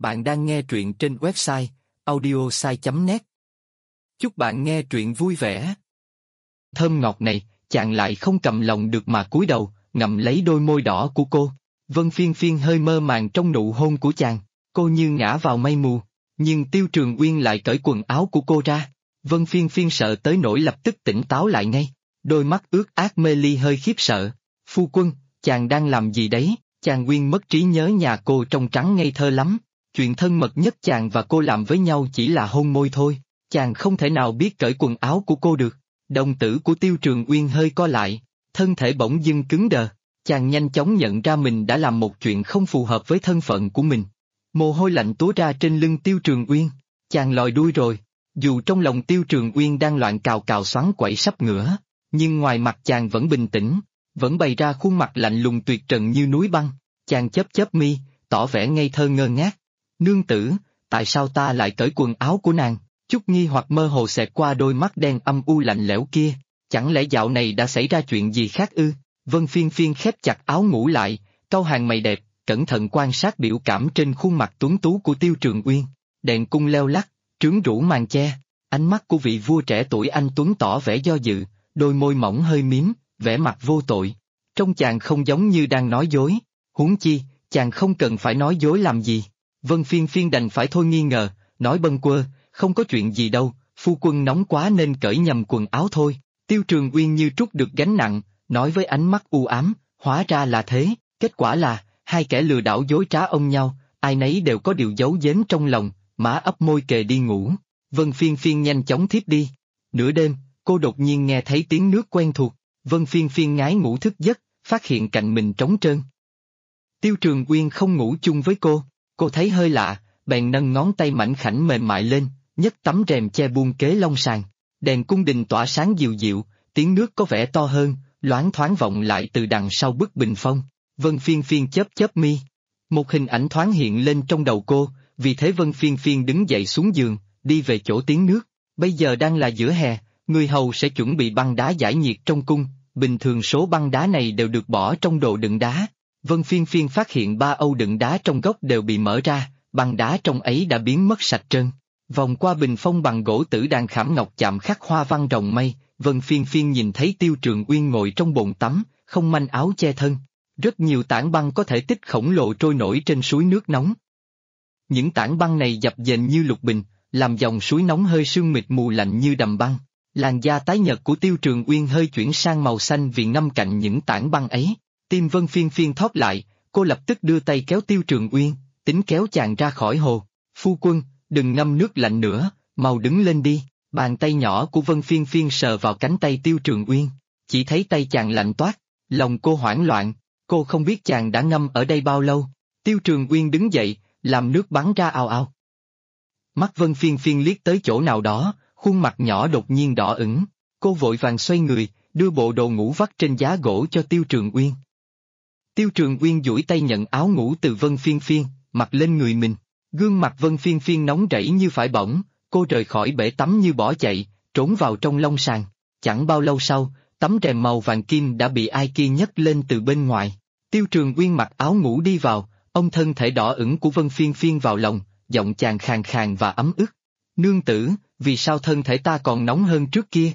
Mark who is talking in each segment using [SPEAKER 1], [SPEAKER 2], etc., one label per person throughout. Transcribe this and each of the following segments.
[SPEAKER 1] Bạn đang nghe truyện trên website audiosai.net. Chúc bạn nghe truyện vui vẻ. Thơm ngọt này, chàng lại không cầm lòng được mà cúi đầu, ngậm lấy đôi môi đỏ của cô. Vân Phiên Phiên hơi mơ màng trong nụ hôn của chàng, cô như ngã vào mây mù, nhưng Tiêu Trường Uyên lại cởi quần áo của cô ra. Vân Phiên Phiên sợ tới nỗi lập tức tỉnh táo lại ngay, đôi mắt ướt át mê ly hơi khiếp sợ. Phu quân, chàng đang làm gì đấy? Chàng Uyên mất trí nhớ nhà cô trong trắng ngây thơ lắm. Chuyện thân mật nhất chàng và cô làm với nhau chỉ là hôn môi thôi, chàng không thể nào biết cởi quần áo của cô được. Đồng tử của Tiêu Trường Uyên hơi co lại, thân thể bỗng dưng cứng đờ, chàng nhanh chóng nhận ra mình đã làm một chuyện không phù hợp với thân phận của mình. Mồ hôi lạnh túa ra trên lưng Tiêu Trường Uyên, chàng lòi đuôi rồi. Dù trong lòng Tiêu Trường Uyên đang loạn cào cào xoắn quẩy sắp ngửa, nhưng ngoài mặt chàng vẫn bình tĩnh, vẫn bày ra khuôn mặt lạnh lùng tuyệt trần như núi băng. Chàng chớp chớp mi, tỏ vẻ ngây thơ ngơ ngác. Nương tử, tại sao ta lại cởi quần áo của nàng? Chút nghi hoặc mơ hồ xẹt qua đôi mắt đen âm u lạnh lẽo kia, chẳng lẽ dạo này đã xảy ra chuyện gì khác ư? Vân Phiên Phiên khép chặt áo ngủ lại, cau hàng mày đẹp, cẩn thận quan sát biểu cảm trên khuôn mặt tuấn tú của Tiêu Trường Uyên. Đèn cung leo lắc, trướng rũ màn che, ánh mắt của vị vua trẻ tuổi anh tuấn tỏ vẻ do dự, đôi môi mỏng hơi mím, vẻ mặt vô tội. Trông chàng không giống như đang nói dối, huống chi, chàng không cần phải nói dối làm gì. Vân Phiên Phiên đành phải thôi nghi ngờ, nói bâng quơ, không có chuyện gì đâu, phu quân nóng quá nên cởi nhầm quần áo thôi. Tiêu Trường Uyên như trút được gánh nặng, nói với ánh mắt u ám, hóa ra là thế, kết quả là, hai kẻ lừa đảo dối trá ông nhau, ai nấy đều có điều giấu giếm trong lòng, má ấp môi kề đi ngủ. Vân Phiên Phiên nhanh chóng thiếp đi. Nửa đêm, cô đột nhiên nghe thấy tiếng nước quen thuộc, Vân Phiên Phiên ngái ngủ thức giấc, phát hiện cạnh mình trống trơn. Tiêu Trường Uyên không ngủ chung với cô thấy hơi lạ, bèn nâng ngón tay mảnh khảnh mềm mại lên, nhấc tấm rèm che buông kế long sàn. Đèn cung đình tỏa sáng dịu dịu, tiếng nước có vẻ to hơn, loáng thoáng vọng lại từ đằng sau bức bình phong. Vân Phiên Phiên chớp chớp mi. Một hình ảnh thoáng hiện lên trong đầu cô, vì thế Vân Phiên Phiên đứng dậy xuống giường, đi về chỗ tiếng nước. Bây giờ đang là giữa hè, người hầu sẽ chuẩn bị băng đá giải nhiệt trong cung, bình thường số băng đá này đều được bỏ trong đồ đựng đá. Vân Phiên Phiên phát hiện 3 âu đựng đá trong góc đều bị mở ra, băng đá trong ấy đã biến mất sạch trơn. Vòng qua bình phong bằng gỗ tử đàn khảm ngọc chạm khắc hoa văn rồng mây, Vân Phiên Phiên nhìn thấy Tiêu Trường Uyên ngồi trong bồn tắm, không manh áo che thân. Rất nhiều tảng băng có thể tích khổng lồ trôi nổi trên suối nước nóng. Những tảng băng này dập dềnh như lục bình, làm dòng suối nóng hơi sương mịt mù lạnh như đầm băng. Làn da tái nhợt của Tiêu Trường Uyên hơi chuyển sang màu xanh vì ngâm cạnh những tảng băng ấy. Tim Vân Phiên Phiên thót lại, cô lập tức đưa tay kéo Tiêu Trường Uyên, tính kéo chàng ra khỏi hồ. Phu quân, đừng ngâm nước lạnh nữa, mau đứng lên đi. Bàn tay nhỏ của Vân Phiên Phiên sờ vào cánh tay Tiêu Trường Uyên, chỉ thấy tay chàng lạnh toát, lòng cô hoảng loạn, cô không biết chàng đã ngâm ở đây bao lâu. Tiêu Trường Uyên đứng dậy, làm nước bắn ra ào ào. Mắt Vân Phiên Phiên liếc tới chỗ nào đó, khuôn mặt nhỏ đột nhiên đỏ ửng, cô vội vàng xoay người, đưa bộ đồ ngủ vắt trên giá gỗ cho Tiêu Trường Uyên. Tiêu Trường Uyên duỗi tay nhận áo ngủ từ Vân Phiên Phiên, mặc lên người mình. Gương mặt Vân Phiên Phiên nóng rẫy như phải bỏng, cô rời khỏi bể tắm như bỏ chạy, trốn vào trong lông sàn. Chẳng bao lâu sau, tấm rèm màu vàng kim đã bị ai kia nhấc lên từ bên ngoài. Tiêu Trường Uyên mặc áo ngủ đi vào, ôm thân thể đỏ ửng của Vân Phiên Phiên vào lòng, giọng chàng khàn khàn và ấm ức. Nương tử, vì sao thân thể ta còn nóng hơn trước kia?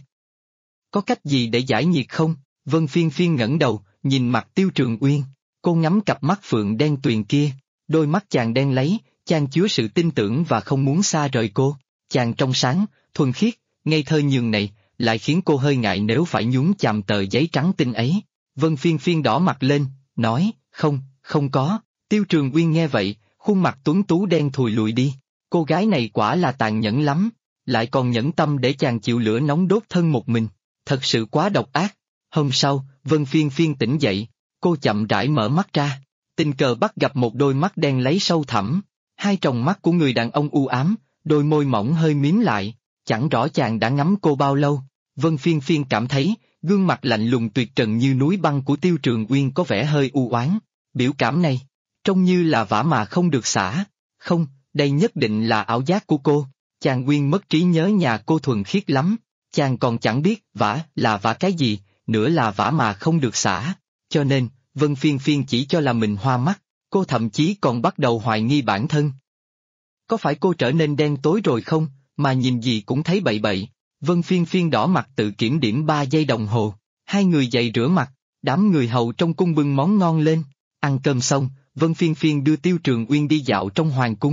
[SPEAKER 1] Có cách gì để giải nhiệt không? Vân Phiên Phiên ngẩng đầu, nhìn mặt Tiêu Trường Uyên, cô ngắm cặp mắt phượng đen tuyền kia, đôi mắt chàng đen láy, chàng chứa sự tin tưởng và không muốn xa rời cô. Chàng trong sáng, thuần khiết, ngây thơ nhường này, lại khiến cô hơi ngại nếu phải nhúng chàm tờ giấy trắng tinh ấy. Vân Phiên Phiên đỏ mặt lên, nói, không có. Tiêu Trường Uyên nghe vậy, khuôn mặt tuấn tú đen thùi lùi đi. Cô gái này quả là tàn nhẫn lắm, lại còn nhẫn tâm để chàng chịu lửa nóng đốt thân một mình, thật sự quá độc ác. Hôm sau, Vân Phiên Phiên tỉnh dậy, cô chậm rãi mở mắt ra, tình cờ bắt gặp một đôi mắt đen láy sâu thẳm, hai tròng mắt của người đàn ông u ám, đôi môi mỏng hơi mím lại, chẳng rõ chàng đã ngắm cô bao lâu. Vân Phiên Phiên cảm thấy, gương mặt lạnh lùng tuyệt trần như núi băng của Tiêu Trường Uyên có vẻ hơi u oán, biểu cảm này, trông như là vả mà không được xả. Không, đây nhất định là ảo giác của cô, chàng Uyên mất trí nhớ nhà cô thuần khiết lắm, chàng còn chẳng biết vả là vả cái gì, nữa là vả mà không được xả, cho nên, Vân Phiên Phiên chỉ cho là mình hoa mắt, cô thậm chí còn bắt đầu hoài nghi bản thân. có phải cô trở nên đen tối rồi không, mà nhìn gì cũng thấy bậy bậy. Vân Phiên Phiên đỏ mặt tự kiểm điểm 3 giây đồng hồ, hai người dậy rửa mặt, đám người hầu trong cung bưng món ngon lên. Ăn cơm xong, Vân Phiên Phiên đưa Tiêu Trường Uyên đi dạo trong hoàng cung.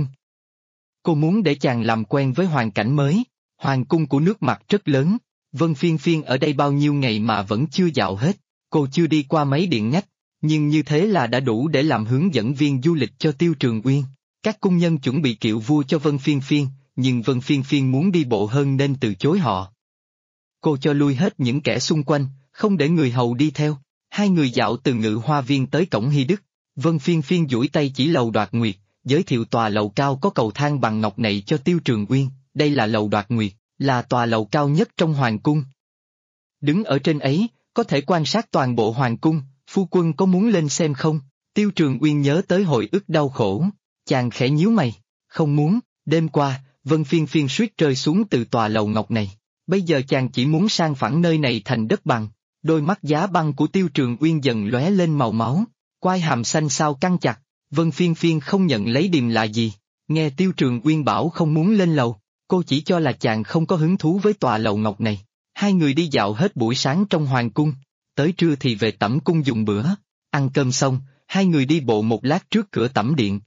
[SPEAKER 1] Cô muốn để chàng làm quen với hoàn cảnh mới. Hoàng cung của nước Mặt rất lớn, Vân Phiên Phiên ở đây bao nhiêu ngày mà vẫn chưa dạo hết. Cô chưa đi qua mấy điện ngách, nhưng như thế là đã đủ để làm hướng dẫn viên du lịch cho Tiêu Trường Uyên. Các cung nhân chuẩn bị kiệu vua cho Vân Phiên Phiên, nhưng Vân Phiên Phiên muốn đi bộ hơn nên từ chối họ. Cô cho lui hết những kẻ xung quanh, không để người hầu đi theo. Hai người dạo từ Ngự Hoa Viên tới cổng Hy Đức. Vân Phiên Phiên duỗi tay chỉ lầu Đoạt Nguyệt, giới thiệu tòa lầu cao có cầu thang bằng ngọc này cho Tiêu Trường Uyên. Đây là lầu Đoạt Nguyệt, là tòa lầu cao nhất trong hoàng cung. Đứng ở trên ấy, có thể quan sát toàn bộ hoàng cung. Phu quân có muốn lên xem không? Tiêu Trường Uyên nhớ tới hồi ức đau khổ, chàng khẽ nhíu mày, không muốn. Đêm qua, Vân Phiên Phiên suýt rơi xuống từ tòa lầu ngọc này. Bây giờ chàng chỉ muốn san phẳng nơi này thành đất bằng. Đôi mắt giá băng của Tiêu Trường Uyên dần lóe lên màu máu, quai hàm xanh xao căng chặt. Vân Phiên Phiên không nhận lấy điềm là gì. Nghe Tiêu Trường Uyên bảo không muốn lên lầu, cô chỉ cho là chàng không có hứng thú với tòa lầu ngọc này. Hai người đi dạo hết buổi sáng trong hoàng cung, tới trưa thì về tẩm cung dùng bữa. Ăn cơm xong, hai người đi bộ một lát trước cửa tẩm điện.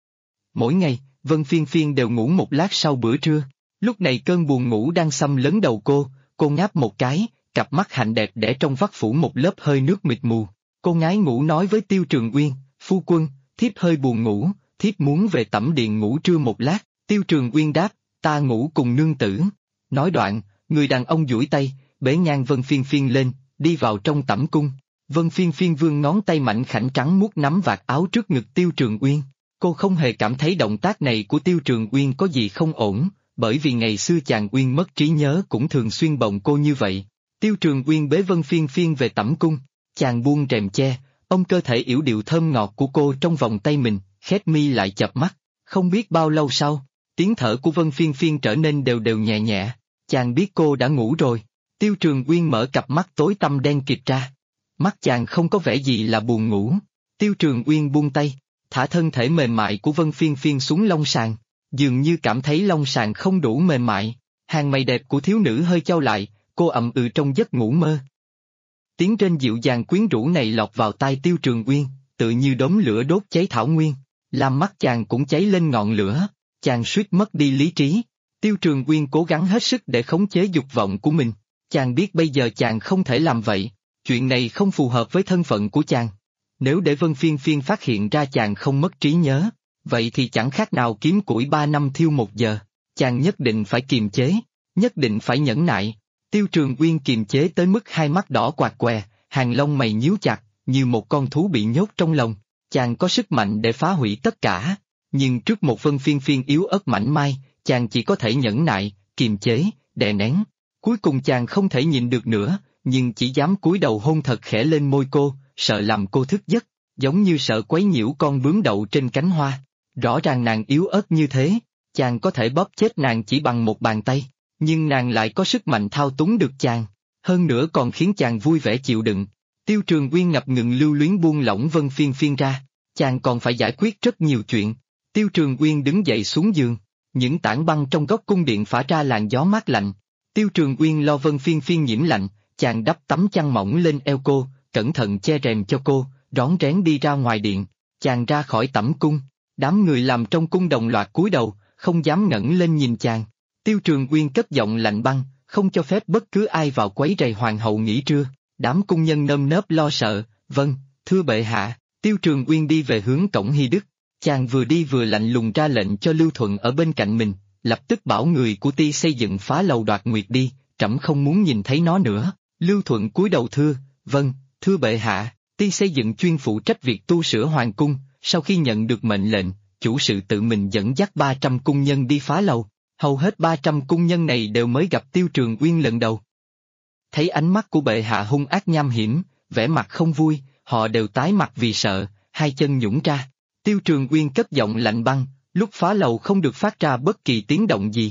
[SPEAKER 1] Mỗi ngày, Vân Phiên Phiên đều ngủ một lát sau bữa trưa. Lúc này cơn buồn ngủ đang xâm lấn đầu cô ngáp một cái, cặp mắt hạnh đẹp để trong vắt phủ một lớp hơi nước mịt mù. Cô ngái ngủ nói với Tiêu Trường Uyên, phu quân, thiếp hơi buồn ngủ, thiếp muốn về tẩm điện ngủ trưa một lát. Tiêu Trường Uyên đáp, ta ngủ cùng nương tử. Nói đoạn, người đàn ông duỗi tay, bế ngang Vân Phiên Phiên lên, đi vào trong tẩm cung. Vân Phiên Phiên vươn ngón tay mảnh khảnh trắng muốt nắm vạt áo trước ngực Tiêu Trường Uyên. Cô không hề cảm thấy động tác này của Tiêu Trường Uyên có gì không ổn, bởi vì ngày xưa chàng Uyên mất trí nhớ cũng thường xuyên bồng cô như vậy. Tiêu Trường Uyên bế Vân Phiên Phiên về tẩm cung, chàng buông rèm che, ôm cơ thể yểu điệu thơm ngọt của cô trong vòng tay mình, khép mi lại chợp mắt. Không biết bao lâu sau, tiếng thở của Vân Phiên Phiên trở nên đều đều nhẹ nhẹ, chàng biết cô đã ngủ rồi. Tiêu Trường Uyên mở cặp mắt tối tăm đen kịt ra. Mắt chàng không có vẻ gì là buồn ngủ. Tiêu Trường Uyên buông tay, thả thân thể mềm mại của Vân Phiên Phiên xuống lông sàn, dường như cảm thấy lông sàn không đủ mềm mại. Hàng mày đẹp của thiếu nữ hơi chau lại, cô ậm ừ trong giấc ngủ mơ. Tiếng rên dịu dàng quyến rũ này lọt vào tai Tiêu Trường Uyên, tự như đốm lửa đốt cháy thảo nguyên, làm mắt chàng cũng cháy lên ngọn lửa, chàng suýt mất đi lý trí. Tiêu Trường Uyên cố gắng hết sức để khống chế dục vọng của mình. Chàng biết bây giờ chàng không thể làm vậy, chuyện này không phù hợp với thân phận của chàng. Nếu để Vân Phiên Phiên phát hiện ra chàng không mất trí nhớ, vậy thì chẳng khác nào kiếm củi 3 năm thiêu 1 giờ. Chàng nhất định phải kiềm chế, nhất định phải nhẫn nại. Tiêu Trường Uyên kiềm chế tới mức hai mắt đỏ quạt què, hàng lông mày nhíu chặt, như một con thú bị nhốt trong lồng. Chàng có sức mạnh để phá hủy tất cả, nhưng trước một Vân Phiên Phiên yếu ớt mảnh mai, chàng chỉ có thể nhẫn nại, kiềm chế, đè nén. Cuối cùng chàng không thể nhịn được nữa, nhưng chỉ dám cúi đầu hôn thật khẽ lên môi cô, sợ làm cô thức giấc, giống như sợ quấy nhiễu con bướm đậu trên cánh hoa. Rõ ràng nàng yếu ớt như thế, chàng có thể bóp chết nàng chỉ bằng một bàn tay, nhưng nàng lại có sức mạnh thao túng được chàng, hơn nữa còn khiến chàng vui vẻ chịu đựng. Tiêu Trường Uyên ngập ngừng lưu luyến buông lỏng Vân Phiên Phiên ra, chàng còn phải giải quyết rất nhiều chuyện. Tiêu Trường Uyên đứng dậy xuống giường, những tảng băng trong góc cung điện phả ra làn gió mát lạnh. Tiêu Trường Uyên lo Vân Phiên Phiên nhiễm lạnh, chàng đắp tấm chăn mỏng lên eo cô, cẩn thận che rèm cho cô, rón rén đi ra ngoài điện. Chàng ra khỏi tẩm cung, đám người làm trong cung đồng loạt cúi đầu, không dám ngẩng lên nhìn chàng. Tiêu Trường Uyên cất giọng lạnh băng, không cho phép bất cứ ai vào quấy rầy hoàng hậu nghỉ trưa. Đám cung nhân nơm nớp lo sợ, vâng, thưa bệ hạ. Tiêu Trường Uyên đi về hướng cổng Hy Đức, chàng vừa đi vừa lạnh lùng ra lệnh cho Lưu Thuận ở bên cạnh mình, lập tức bảo người của ty xây dựng phá lầu Đoạt Nguyệt đi, trẫm không muốn nhìn thấy nó nữa. Lưu Thuận cúi đầu thưa, vâng, thưa bệ hạ. Ty xây dựng chuyên phụ trách việc tu sửa hoàng cung, sau khi nhận được mệnh lệnh, chủ sự tự mình dẫn dắt 300 cung nhân đi phá lầu. Hầu hết 300 cung nhân này đều mới gặp Tiêu Trường Uyên lần đầu. Thấy ánh mắt của bệ hạ hung ác nham hiểm, vẻ mặt không vui, họ đều tái mặt vì sợ, hai chân nhũn ra. Tiêu Trường Uyên cất giọng lạnh băng, lúc phá lầu không được phát ra bất kỳ tiếng động gì.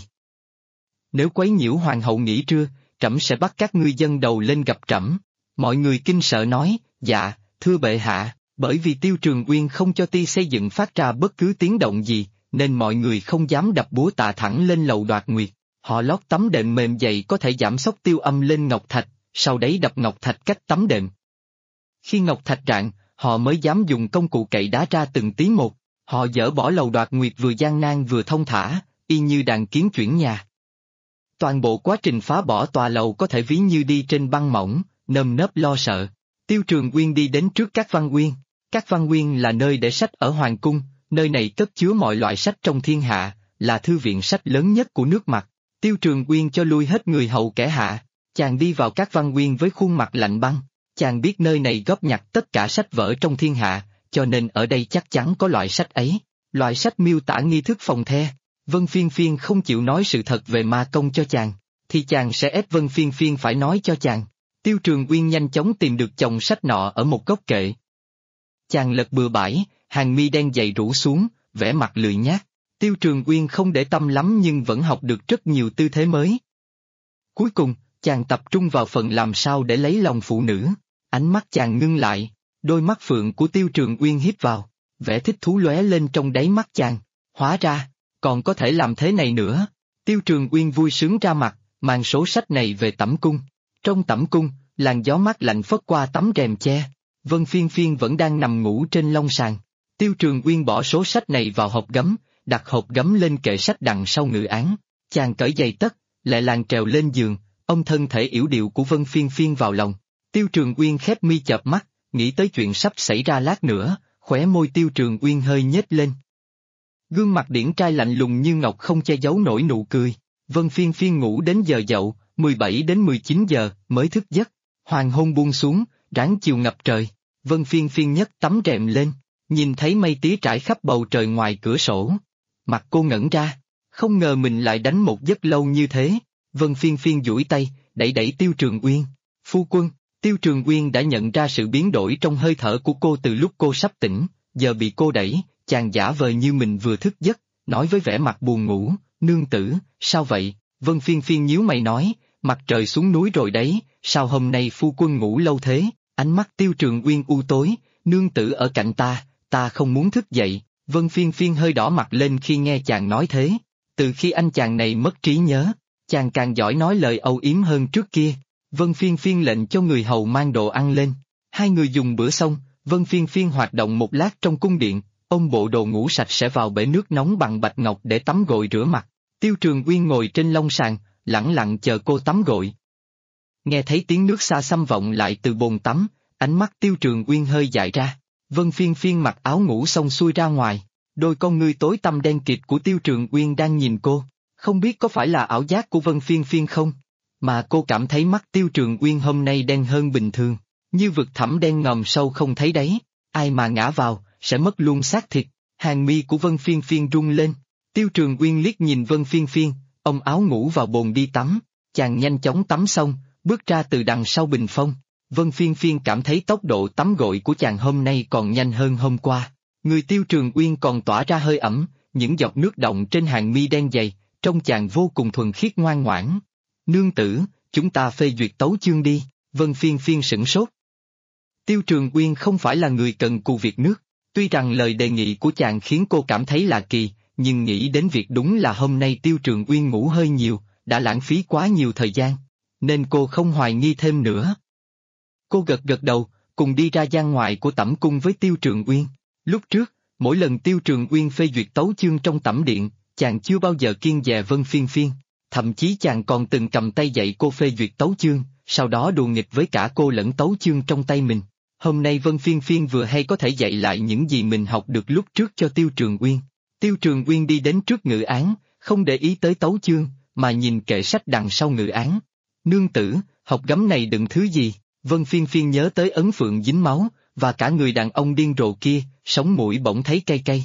[SPEAKER 1] Nếu quấy nhiễu hoàng hậu nghỉ trưa, trẫm sẽ bắt các ngươi dâng đầu lên gặp trẫm. Mọi người kinh sợ nói, dạ, thưa bệ hạ, bởi vì Tiêu Trường Uyên không cho ty xây dựng phát ra bất cứ tiếng động gì, nên mọi người không dám đập búa tạ thẳng lên lầu đoạt nguyệt. Họ lót tấm đệm mềm dày có thể giảm sốc tiêu âm lên ngọc thạch, sau đấy đập ngọc thạch cách tấm đệm. Khi ngọc thạch rạn, họ mới dám dùng công cụ cậy đá ra từng tí một. Họ dỡ bỏ lầu đoạt nguyệt vừa gian nan vừa thông thả, y như đàn kiến chuyển nhà. Toàn bộ quá trình phá bỏ tòa lầu có thể ví như đi trên băng mỏng, nơm nớp lo sợ. Tiêu Trường Uyên đi đến trước Các Văn Uyên. Các Văn Uyên là nơi để sách ở Hoàng Cung, nơi này cất chứa mọi loại sách trong thiên hạ, là thư viện sách lớn nhất của nước Mặt. Tiêu Trường Uyên cho lui hết người hầu kẻ hạ, chàng đi vào Các Văn Uyên với khuôn mặt lạnh băng. Chàng biết nơi này góp nhặt tất cả sách vở trong thiên hạ, cho nên ở đây chắc chắn có loại sách ấy. Loại sách miêu tả nghi thức phòng the. Vân Phiên Phiên không chịu nói sự thật về ma công cho chàng, thì chàng sẽ ép Vân Phiên Phiên phải nói cho chàng. Tiêu Trường Uyên nhanh chóng tìm được chồng sách nọ ở một góc kệ. Chàng lật bừa bãi, hàng mi đen dày rủ xuống, vẻ mặt lười nhác. Tiêu Trường Uyên không để tâm lắm nhưng vẫn học được rất nhiều tư thế mới. Cuối cùng, chàng tập trung vào phần làm sao để lấy lòng phụ nữ. Ánh mắt chàng ngưng lại, đôi mắt phượng của Tiêu Trường Uyên híp vào, vẻ thích thú lóe lên trong đáy mắt chàng. Hóa ra, còn có thể làm thế này nữa. Tiêu Trường Uyên vui sướng ra mặt, mang số sách này về tẩm cung. Trong tẩm cung, làn gió mát lạnh phất qua tấm rèm che. Vân Phiên Phiên vẫn đang nằm ngủ trên lông sàn. Tiêu Trường Uyên bỏ số sách này vào hộp gấm, đặt hộp gấm lên kệ sách đằng sau ngự án. Chàng cởi giày tất, lẹ làng trèo lên giường, ôm thân thể yểu điệu của Vân Phiên Phiên vào lòng. Tiêu Trường Uyên khép mi chợp mắt, nghĩ tới chuyện sắp xảy ra lát nữa, khóe môi Tiêu Trường Uyên hơi nhếch lên. Gương mặt điển trai lạnh lùng như ngọc không che giấu nổi nụ cười. Vân Phiên Phiên ngủ đến giờ dậu, 17 đến 19 giờ, mới thức giấc. Hoàng hôn buông xuống, ráng chiều ngập trời. Vân Phiên Phiên nhấc tấm rèm lên, nhìn thấy mây tía trải khắp bầu trời ngoài cửa sổ. Mặt cô ngẩn ra, không ngờ mình lại đánh một giấc lâu như thế. Vân Phiên Phiên duỗi tay, đẩy đẩy Tiêu Trường Uyên. Phu quân, Tiêu Trường Uyên đã nhận ra sự biến đổi trong hơi thở của cô từ lúc cô sắp tỉnh, giờ bị cô đẩy, chàng giả vờ như mình vừa thức giấc, nói với vẻ mặt buồn ngủ, nương tử, sao vậy? Vân Phiên Phiên nhíu mày nói, mặt trời xuống núi rồi đấy, sao hôm nay phu quân ngủ lâu thế? Ánh mắt Tiêu Trường Uyên u tối, nương tử ở cạnh ta không muốn thức dậy. Vân Phiên Phiên hơi đỏ mặt lên khi nghe chàng nói thế. Từ khi anh chàng này mất trí nhớ, chàng càng giỏi nói lời âu yếm hơn trước kia. Vân Phiên Phiên lệnh cho người hầu mang đồ ăn lên. Hai người dùng bữa xong, Vân Phiên Phiên hoạt động một lát trong cung điện, ôm bộ đồ ngủ sạch sẽ vào bể nước nóng bằng bạch ngọc để tắm gội rửa mặt. Tiêu Trường Uyên ngồi trên lông sàn, lẳng lặng chờ cô tắm gội. Nghe thấy tiếng nước xa xăm vọng lại từ bồn tắm, ánh mắt Tiêu Trường Uyên hơi dại ra. Vân Phiên Phiên mặc áo ngủ xong xuôi ra ngoài, đôi con ngươi tối tăm đen kịt của Tiêu Trường Uyên đang nhìn cô, không biết có phải là ảo giác của Vân Phiên Phiên không? Mà cô cảm thấy mắt Tiêu Trường Uyên hôm nay đen hơn bình thường, như vực thẳm đen ngòm sâu không thấy đáy, ai mà ngã vào, sẽ mất luôn xác thịt. Hàng mi của Vân Phiên Phiên rung lên, Tiêu Trường Uyên liếc nhìn Vân Phiên Phiên, ôm áo ngủ vào bồn đi tắm, chàng nhanh chóng tắm xong, bước ra từ đằng sau bình phong. Vân Phiên Phiên cảm thấy tốc độ tắm gội của chàng hôm nay còn nhanh hơn hôm qua. Người Tiêu Trường Uyên còn tỏa ra hơi ẩm, những giọt nước đọng trên hàng mi đen dày, trông chàng vô cùng thuần khiết ngoan ngoãn. Nương tử, chúng ta phê duyệt tấu chương đi. Vân Phiên Phiên sửng sốt. Tiêu Trường Uyên không phải là người cần cù việc nước, tuy rằng lời đề nghị của chàng khiến cô cảm thấy lạ kỳ, nhưng nghĩ đến việc đúng là hôm nay Tiêu Trường Uyên ngủ hơi nhiều, đã lãng phí quá nhiều thời gian, nên cô không hoài nghi thêm nữa. Cô gật gật đầu, cùng đi ra gian ngoại của tẩm cung với Tiêu Trường Uyên. Lúc trước, mỗi lần Tiêu Trường Uyên phê duyệt tấu chương trong tẩm điện, chàng chưa bao giờ kiêng dè Vân Phiên Phiên, thậm chí chàng còn từng cầm tay dạy cô phê duyệt tấu chương, sau đó đùa nghịch với cả cô lẫn tấu chương trong tay mình. Hôm nay Vân Phiên Phiên vừa hay có thể dạy lại những gì mình học được lúc trước cho Tiêu Trường Uyên. Tiêu Trường Uyên đi đến trước ngự án, không để ý tới tấu chương, mà nhìn kệ sách đằng sau ngự án. Nương tử, hộp gấm này đựng thứ gì? Vân Phiên Phiên nhớ tới ấn phượng dính máu, và cả người đàn ông điên rồ kia, sống mũi bỗng thấy cay cay.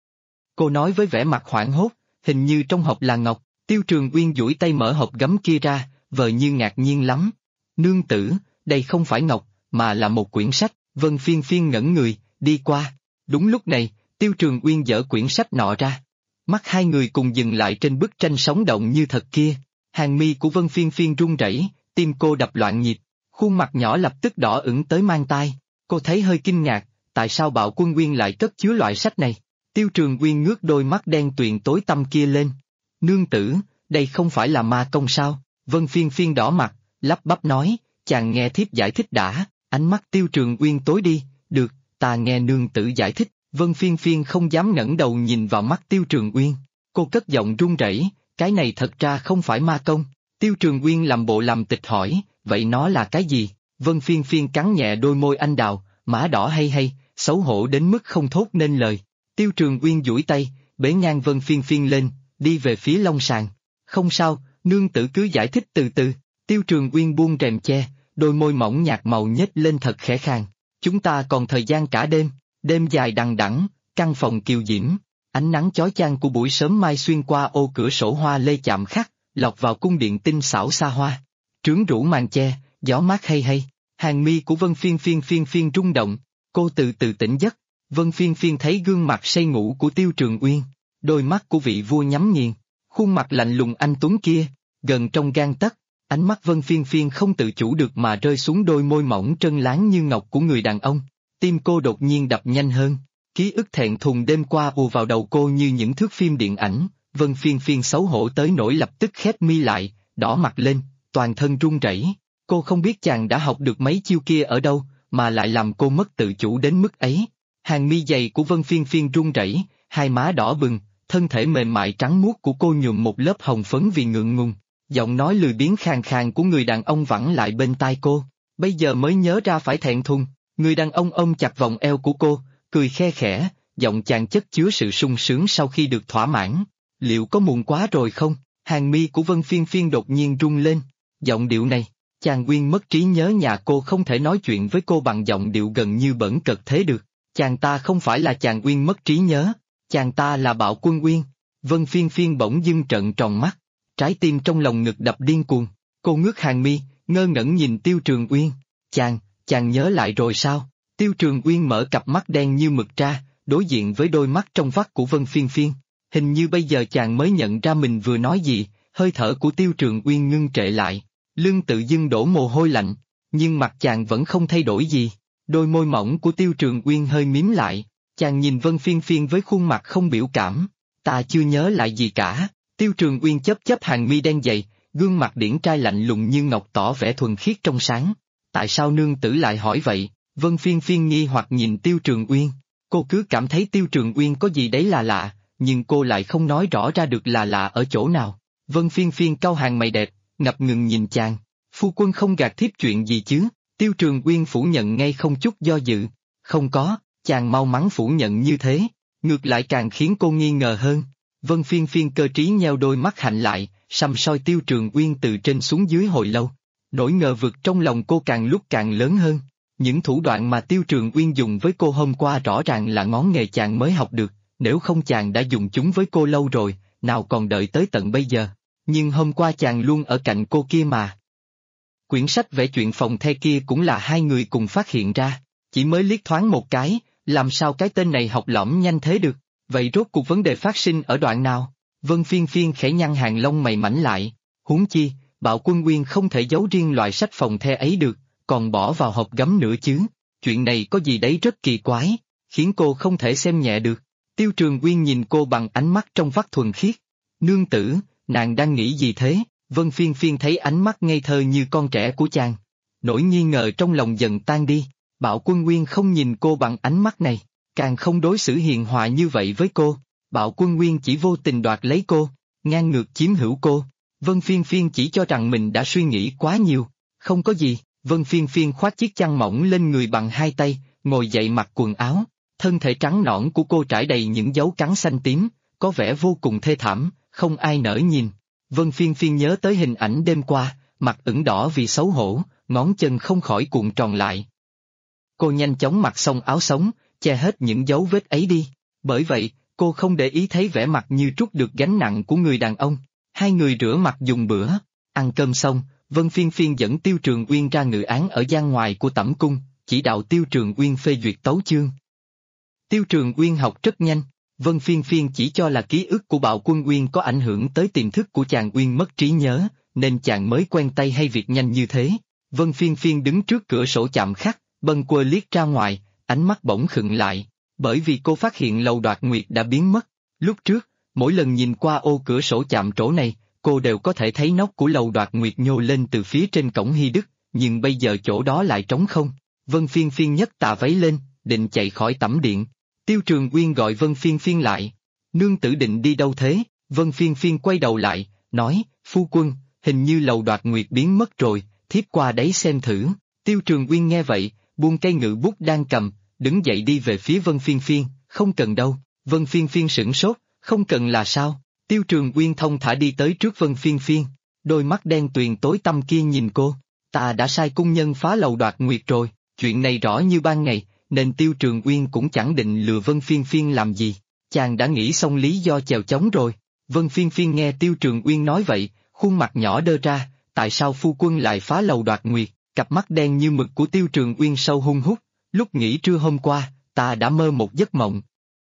[SPEAKER 1] Cô nói với vẻ mặt hoảng hốt, hình như trong hộp là ngọc. Tiêu Trường Uyên duỗi tay mở hộp gấm kia ra, vờ như ngạc nhiên lắm. Nương tử, đây không phải ngọc, mà là một quyển sách. Vân Phiên Phiên ngẩn người, đi qua. Đúng lúc này, Tiêu Trường Uyên dở quyển sách nọ ra. Mắt hai người cùng dừng lại trên bức tranh sống động như thật kia. Hàng mi của Vân Phiên Phiên run rẩy, tim cô đập loạn nhịp, khuôn mặt nhỏ lập tức đỏ ửng tới mang tai. Cô thấy hơi kinh ngạc, tại sao Bạo Quân Nguyên lại cất chứa loại sách này? Tiêu Trường Uyên ngước đôi mắt đen tuyền tối tăm kia lên. Nương tử, đây không phải là ma công sao? Vân Phiên Phiên đỏ mặt, lắp bắp nói, chàng nghe thiếp giải thích đã. Ánh mắt Tiêu Trường Uyên tối đi, được, ta nghe nương tử giải thích. Vân Phiên Phiên không dám ngẩng đầu nhìn vào mắt Tiêu Trường Uyên. Cô cất giọng run rẩy, cái này thật ra không phải ma công. Tiêu Trường Uyên làm bộ làm tịch hỏi, vậy nó là cái gì? Vân Phiên Phiên cắn nhẹ đôi môi anh đào, má đỏ hay, xấu hổ đến mức không thốt nên lời. Tiêu Trường Uyên duỗi tay, bế ngang Vân Phiên Phiên lên, đi về phía long sàng. Không sao, nương tử cứ giải thích từ từ. Tiêu Trường Uyên buông rèm che, đôi môi mỏng nhạt màu nhếch lên thật khẽ khàng. Chúng ta còn thời gian cả đêm, đêm dài đằng đẵng, căn phòng kiều diễm. Ánh nắng chói chang của buổi sớm mai xuyên qua ô cửa sổ hoa lê chạm khắc, lọt vào cung điện tinh xảo xa hoa. Trướng rũ màn che, gió mát hay. Hàng mi của Vân Phiên Phiên rung động, cô từ từ tỉnh giấc. Vân Phiên Phiên thấy gương mặt say ngủ của Tiêu Trường Uyên, đôi mắt của vị vua nhắm nghiền, khuôn mặt lạnh lùng anh tuấn kia, gần trong gang tấc. Ánh mắt Vân Phiên Phiên không tự chủ được mà rơi xuống đôi môi mỏng trơn láng như ngọc của người đàn ông. Tim cô đột nhiên đập nhanh hơn, ký ức thẹn thùng đêm qua ùa vào đầu cô như những thước phim điện ảnh. Vân Phiên Phiên xấu hổ tới nỗi lập tức khép mi lại, đỏ mặt lên, toàn thân run rẩy. Cô không biết chàng đã học được mấy chiêu kia ở đâu, mà lại làm cô mất tự chủ đến mức ấy. Hàng mi dày của Vân Phiên Phiên run rẩy, hai má đỏ bừng, thân thể mềm mại trắng muốt của cô nhuộm một lớp hồng phấn vì ngượng ngùng. Giọng nói lười biếng khàn khàn của người đàn ông vẳng lại bên tai cô, bây giờ mới nhớ ra phải thẹn thùng. Người đàn ông ôm chặt vòng eo của cô, cười khe khẽ, giọng chàng chất chứa sự sung sướng sau khi được thỏa mãn. Liệu có muộn quá rồi không? Hàng mi của Vân Phiên Phiên đột nhiên rung lên. Giọng điệu này, chàng Uyên mất trí nhớ nhà cô không thể nói chuyện với cô bằng giọng điệu gần như bỡn cợt thế được. Chàng ta không phải là chàng Uyên mất trí nhớ, chàng ta là Bạo Quân Uyên. Vân Phiên Phiên bỗng dưng trợn tròn mắt, trái tim trong lòng ngực đập điên cuồng. Cô ngước hàng mi, ngơ ngẩn nhìn Tiêu Trường Uyên. Chàng nhớ lại rồi sao? Tiêu Trường Uyên mở cặp mắt đen như mực ra, đối diện với đôi mắt trong vắt của Vân Phiên Phiên. Hình như bây giờ chàng mới nhận ra mình vừa nói gì, hơi thở của Tiêu Trường Uyên ngưng trệ lại, lưng tự dưng đổ mồ hôi lạnh, nhưng mặt chàng vẫn không thay đổi gì. Đôi môi mỏng của Tiêu Trường Uyên hơi mím lại, chàng nhìn Vân Phiên Phiên với khuôn mặt không biểu cảm. Ta chưa nhớ lại gì cả. Tiêu Trường Uyên chớp hàng mi đen dày, gương mặt điển trai lạnh lùng như ngọc tỏ vẻ thuần khiết trong sáng. Tại sao nương tử lại hỏi vậy? Vân Phiên Phiên nghi hoặc nhìn Tiêu Trường Uyên. Cô cứ cảm thấy Tiêu Trường Uyên có gì đấy là lạ, nhưng cô lại không nói rõ ra được là lạ ở chỗ nào. Vân Phiên Phiên cau hàng mày đẹp, ngập ngừng nhìn chàng. Phu quân không gạt thiếp chuyện gì chứ? Tiêu Trường Uyên phủ nhận ngay không chút do dự. Không có, chàng mau mắn phủ nhận như thế, ngược lại càng khiến cô nghi ngờ hơn. Vân Phiên Phiên cơ trí nheo đôi mắt hạnh lại, săm soi Tiêu Trường Uyên từ trên xuống dưới hồi lâu. Nỗi ngờ vực trong lòng cô càng lúc càng lớn hơn. Những thủ đoạn mà Tiêu Trường Uyên dùng với cô hôm qua rõ ràng là ngón nghề chàng mới học được, nếu không chàng đã dùng chúng với cô lâu rồi, nào còn đợi tới tận bây giờ. Nhưng hôm qua chàng luôn ở cạnh cô kia mà. Quyển sách vẽ chuyện phòng the kia cũng là hai người cùng phát hiện ra, chỉ mới liếc thoáng một cái, làm sao cái tên này học lỏm nhanh thế được, vậy rốt cuộc vấn đề phát sinh ở đoạn nào? Vân Phiên Phiên khẽ nhăn hàng lông mày mảnh lại, huống chi, Bạo Quân Uyên không thể giấu riêng loại sách phòng the ấy được, còn bỏ vào hộp gấm nữa chứ, chuyện này có gì đấy rất kỳ quái, khiến cô không thể xem nhẹ được. Tiêu Trường Uyên nhìn cô bằng ánh mắt trong vắt thuần khiết. Nương tử, nàng đang nghĩ gì thế? Vân Phiên Phiên thấy ánh mắt ngây thơ như con trẻ của chàng. Nỗi nghi ngờ trong lòng dần tan đi, Bạo Quân Uyên không nhìn cô bằng ánh mắt này, càng không đối xử hiền hòa như vậy với cô. Bạo Quân Uyên chỉ vô tình đoạt lấy cô, ngang ngược chiếm hữu cô. Vân Phiên Phiên chỉ cho rằng mình đã suy nghĩ quá nhiều. Không có gì, Vân Phiên Phiên khoác chiếc chăn mỏng lên người bằng hai tay, ngồi dậy mặc quần áo. Thân thể trắng nõn của cô trải đầy những dấu cắn xanh tím, có vẻ vô cùng thê thảm, không ai nỡ nhìn. Vân Phiên Phiên nhớ tới hình ảnh đêm qua, mặt ửng đỏ vì xấu hổ, ngón chân không khỏi cuộn tròn lại. Cô nhanh chóng mặc xong áo sống, che hết những dấu vết ấy đi. Bởi vậy, cô không để ý thấy vẻ mặt như trút được gánh nặng của người đàn ông. Hai người rửa mặt dùng bữa, ăn cơm xong, Vân Phiên Phiên dẫn Tiêu Trường Uyên ra ngự án ở gian ngoài của Tẩm Cung, chỉ đạo Tiêu Trường Uyên phê duyệt tấu chương. Tiêu Trường Uyên học rất nhanh, Vân Phiên Phiên chỉ cho là ký ức của Bạo Quân Uyên có ảnh hưởng tới tiềm thức của chàng Uyên mất trí nhớ, nên chàng mới quen tay hay việc nhanh như thế. Vân Phiên Phiên đứng trước cửa sổ chạm khắc, bâng quơ liếc ra ngoài, ánh mắt bỗng khựng lại. bởi vì cô phát hiện Lầu Đoạt Nguyệt đã biến mất. Lúc trước, mỗi lần nhìn qua ô cửa sổ chạm trổ này, cô đều có thể thấy nóc của Lầu Đoạt Nguyệt nhô lên từ phía trên cổng Hy Đức, nhưng bây giờ chỗ đó lại trống không. Vân Phiên Phiên nhấc tà váy lên, định chạy khỏi tẩm điện. Tiêu Trường Uyên gọi Vân Phiên Phiên lại. Nương tử định đi đâu thế? Vân Phiên Phiên quay đầu lại, nói, phu quân, hình như Lầu Đoạt Nguyệt biến mất rồi, thiếp qua đấy xem thử. Tiêu Trường Uyên nghe vậy, buông cây ngự bút đang cầm, đứng dậy đi về phía Vân Phiên Phiên, không cần đâu. Vân Phiên Phiên sửng sốt, không cần là sao? Tiêu Trường Uyên thông thả đi tới trước Vân Phiên Phiên, đôi mắt đen tuyền tối tăm kia nhìn cô. Ta đã sai cung nhân phá Lầu Đoạt Nguyệt rồi, chuyện này rõ như ban ngày, nên Tiêu Trường Uyên cũng chẳng định lừa Vân Phiên Phiên làm gì. Chàng đã nghĩ xong lý do chèo chống rồi. Vân Phiên Phiên nghe Tiêu Trường Uyên nói vậy, khuôn mặt nhỏ đơ ra, tại sao phu quân lại phá Lầu Đoạt Nguyệt? Cặp mắt đen như mực của Tiêu Trường Uyên sâu hun hút, lúc nghỉ trưa hôm qua, ta đã mơ một giấc mộng.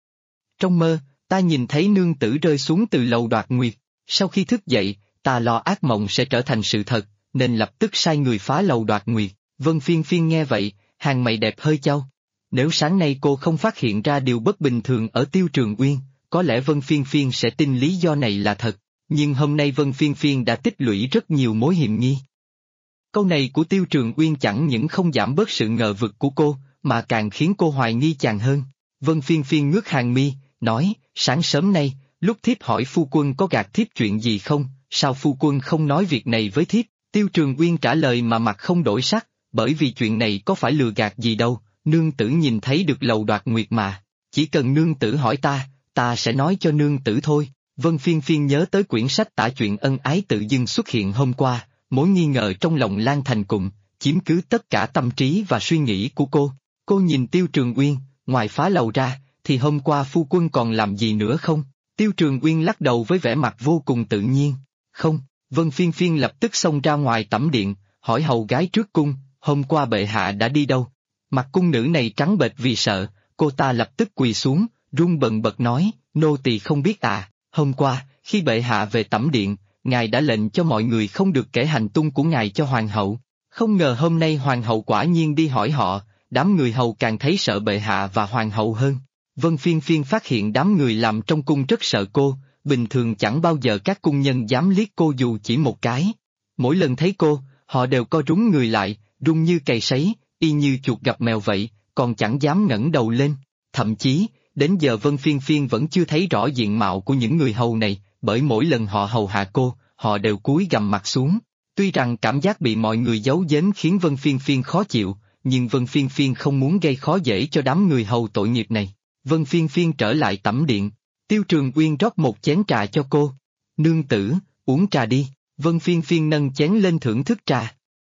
[SPEAKER 1] Trong mơ, ta nhìn thấy nương tử rơi xuống từ Lầu Đoạt Nguyệt, sau khi thức dậy, ta lo ác mộng sẽ trở thành sự thật, nên lập tức sai người phá Lầu Đoạt Nguyệt. Vân Phiên Phiên nghe vậy, hàng mày đẹp hơi chau. Nếu sáng nay cô không phát hiện ra điều bất bình thường ở Tiêu Trường Uyên, có lẽ Vân Phiên Phiên sẽ tin lý do này là thật, nhưng hôm nay Vân Phiên Phiên đã tích lũy rất nhiều mối hiểm nghi. Câu này của Tiêu Trường Uyên chẳng những không giảm bớt sự ngờ vực của cô, mà càng khiến cô hoài nghi chàng hơn. Vân Phiên Phiên ngước hàng mi, nói, sáng sớm nay, lúc thiếp hỏi phu quân có gạt thiếp chuyện gì không, sao phu quân không nói việc này với thiếp? Tiêu Trường Uyên trả lời mà mặt không đổi sắc, bởi vì chuyện này có phải lừa gạt gì đâu, nương tử nhìn thấy được Lầu Đoạt Nguyệt mà, chỉ cần nương tử hỏi ta sẽ nói cho nương tử thôi. Vân Phiên Phiên nhớ tới quyển sách tả chuyện ân ái tự dưng xuất hiện hôm qua, mối nghi ngờ trong lòng lan thành cụm, chiếm cứ tất cả tâm trí và suy nghĩ của cô. Cô nhìn Tiêu Trường Uyên, ngoài phá lầu ra, thì hôm qua phu quân còn làm gì nữa không? Tiêu Trường Uyên lắc đầu với vẻ mặt vô cùng tự nhiên. Không. Vân Phiên Phiên lập tức xông ra ngoài tẩm điện, hỏi hầu gái trước cung, hôm qua bệ hạ đã đi đâu? Mặt cung nữ này trắng bệch vì sợ, cô ta lập tức quỳ xuống, run bần bật nói, nô tỳ không biết à, hôm qua, khi bệ hạ về tẩm điện, ngài đã lệnh cho mọi người không được kể hành tung của ngài cho hoàng hậu. Không ngờ hôm nay hoàng hậu quả nhiên đi hỏi họ, đám người hầu càng thấy sợ bệ hạ và hoàng hậu hơn. Vân Phiên Phiên phát hiện đám người làm trong cung rất sợ cô, bình thường chẳng bao giờ các cung nhân dám liếc cô dù chỉ một cái. Mỗi lần thấy cô, họ đều co rúm người lại, run như cầy sấy, y như chuột gặp mèo vậy, còn chẳng dám ngẩng đầu lên. Thậm chí, đến giờ Vân Phiên Phiên vẫn chưa thấy rõ diện mạo của những người hầu này, bởi mỗi lần họ hầu hạ cô, họ đều cúi gằm mặt xuống. Tuy rằng cảm giác bị mọi người giấu giếm khiến Vân Phiên Phiên khó chịu, nhưng Vân Phiên Phiên không muốn gây khó dễ cho đám người hầu tội nghiệp này. Vân Phiên Phiên trở lại tẩm điện, Tiêu Trường Uyên rót một chén trà cho cô. Nương tử, uống trà đi. Vân Phiên Phiên nâng chén lên thưởng thức trà.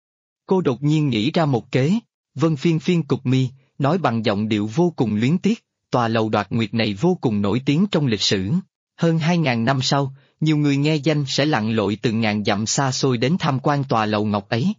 [SPEAKER 1] Cô đột nhiên nghĩ ra một kế. Vân Phiên Phiên cụp mi, nói bằng giọng điệu vô cùng luyến tiếc, tòa Lầu Đoạt Nguyệt này vô cùng nổi tiếng trong lịch sử. Hơn 2.000 năm sau, nhiều người nghe danh sẽ lặn lội từ ngàn dặm xa xôi đến tham quan tòa lầu ngọc ấy.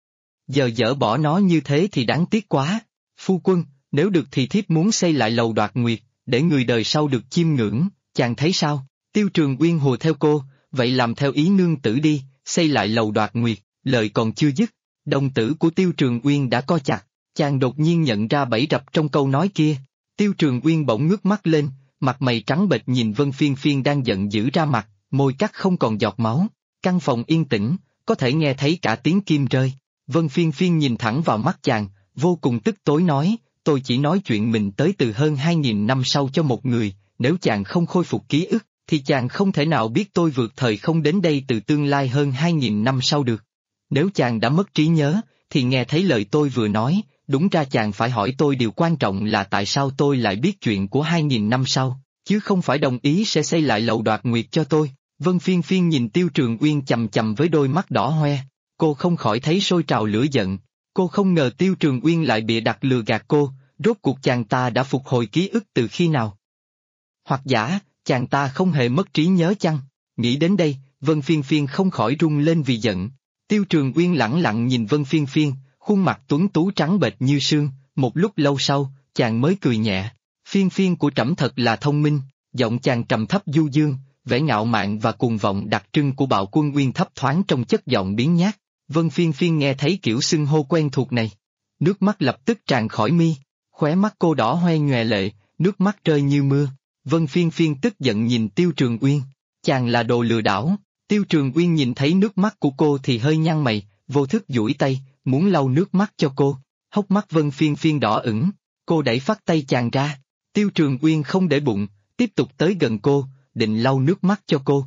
[SPEAKER 1] Giờ dỡ bỏ nó như thế thì đáng tiếc quá. Phu quân, nếu được thì thiếp muốn xây lại Lầu Đoạt Nguyệt, để người đời sau được chiêm ngưỡng, chàng thấy sao? Tiêu Trường Uyên hùa theo cô, vậy làm theo ý nương tử đi, xây lại Lầu Đoạt Nguyệt. Lời còn chưa dứt, đồng tử của Tiêu Trường Uyên đã co chặt, chàng đột nhiên nhận ra bẫy rập trong câu nói kia. Tiêu Trường Uyên bỗng ngước mắt lên, mặt mày trắng bệch nhìn Vân Phiên Phiên đang giận dữ ra mặt, môi cắt không còn giọt máu. Căn phòng yên tĩnh, có thể nghe thấy cả tiếng kim rơi. Vân Phiên Phiên nhìn thẳng vào mắt chàng, vô cùng tức tối nói, tôi chỉ nói chuyện mình tới từ hơn 2.000 năm sau cho một người, nếu chàng không khôi phục ký ức, thì chàng không thể nào biết tôi vượt thời không đến đây từ tương lai hơn 2.000 năm sau được. Nếu chàng đã mất trí nhớ, thì nghe thấy lời tôi vừa nói, đúng ra chàng phải hỏi tôi điều quan trọng là tại sao tôi lại biết chuyện của 2.000 năm sau, chứ không phải đồng ý sẽ xây lại Lầu Đoạt Nguyệt cho tôi. Vân Phiên Phiên nhìn Tiêu Trường Uyên chằm chằm với đôi mắt đỏ hoe, cô không khỏi thấy sôi trào lửa giận. Cô không ngờ Tiêu Trường Uyên lại bịa đặt lừa gạt cô, rốt cuộc chàng ta đã phục hồi ký ức từ khi nào? Hoặc giả, chàng ta không hề mất trí nhớ chăng? Nghĩ đến đây, Vân Phiên Phiên không khỏi rung lên vì giận. Tiêu Trường Uyên lẳng lặng nhìn Vân Phiên Phiên, khuôn mặt tuấn tú trắng bệch như sương, một lúc lâu sau, chàng mới cười nhẹ. Phiên Phiên của trẫm thật là thông minh, giọng chàng trầm thấp du dương, vẻ ngạo mạn và cuồng vọng đặc trưng của Bạo Quân Nguyên thấp thoáng trong chất giọng biến nhát. Vân Phiên Phiên nghe thấy kiểu xưng hô quen thuộc này, nước mắt lập tức tràn khỏi mi, khóe mắt cô đỏ hoe nhòe lệ, nước mắt rơi như mưa. Vân Phiên Phiên tức giận nhìn Tiêu Trường Uyên, chàng là đồ lừa đảo. Tiêu Trường Uyên nhìn thấy nước mắt của cô thì hơi nhăn mày, vô thức duỗi tay, muốn lau nước mắt cho cô. Hốc mắt Vân Phiên Phiên đỏ ửng, cô đẩy phát tay chàng ra. Tiêu Trường Uyên không để bụng, tiếp tục tới gần cô, định lau nước mắt cho cô.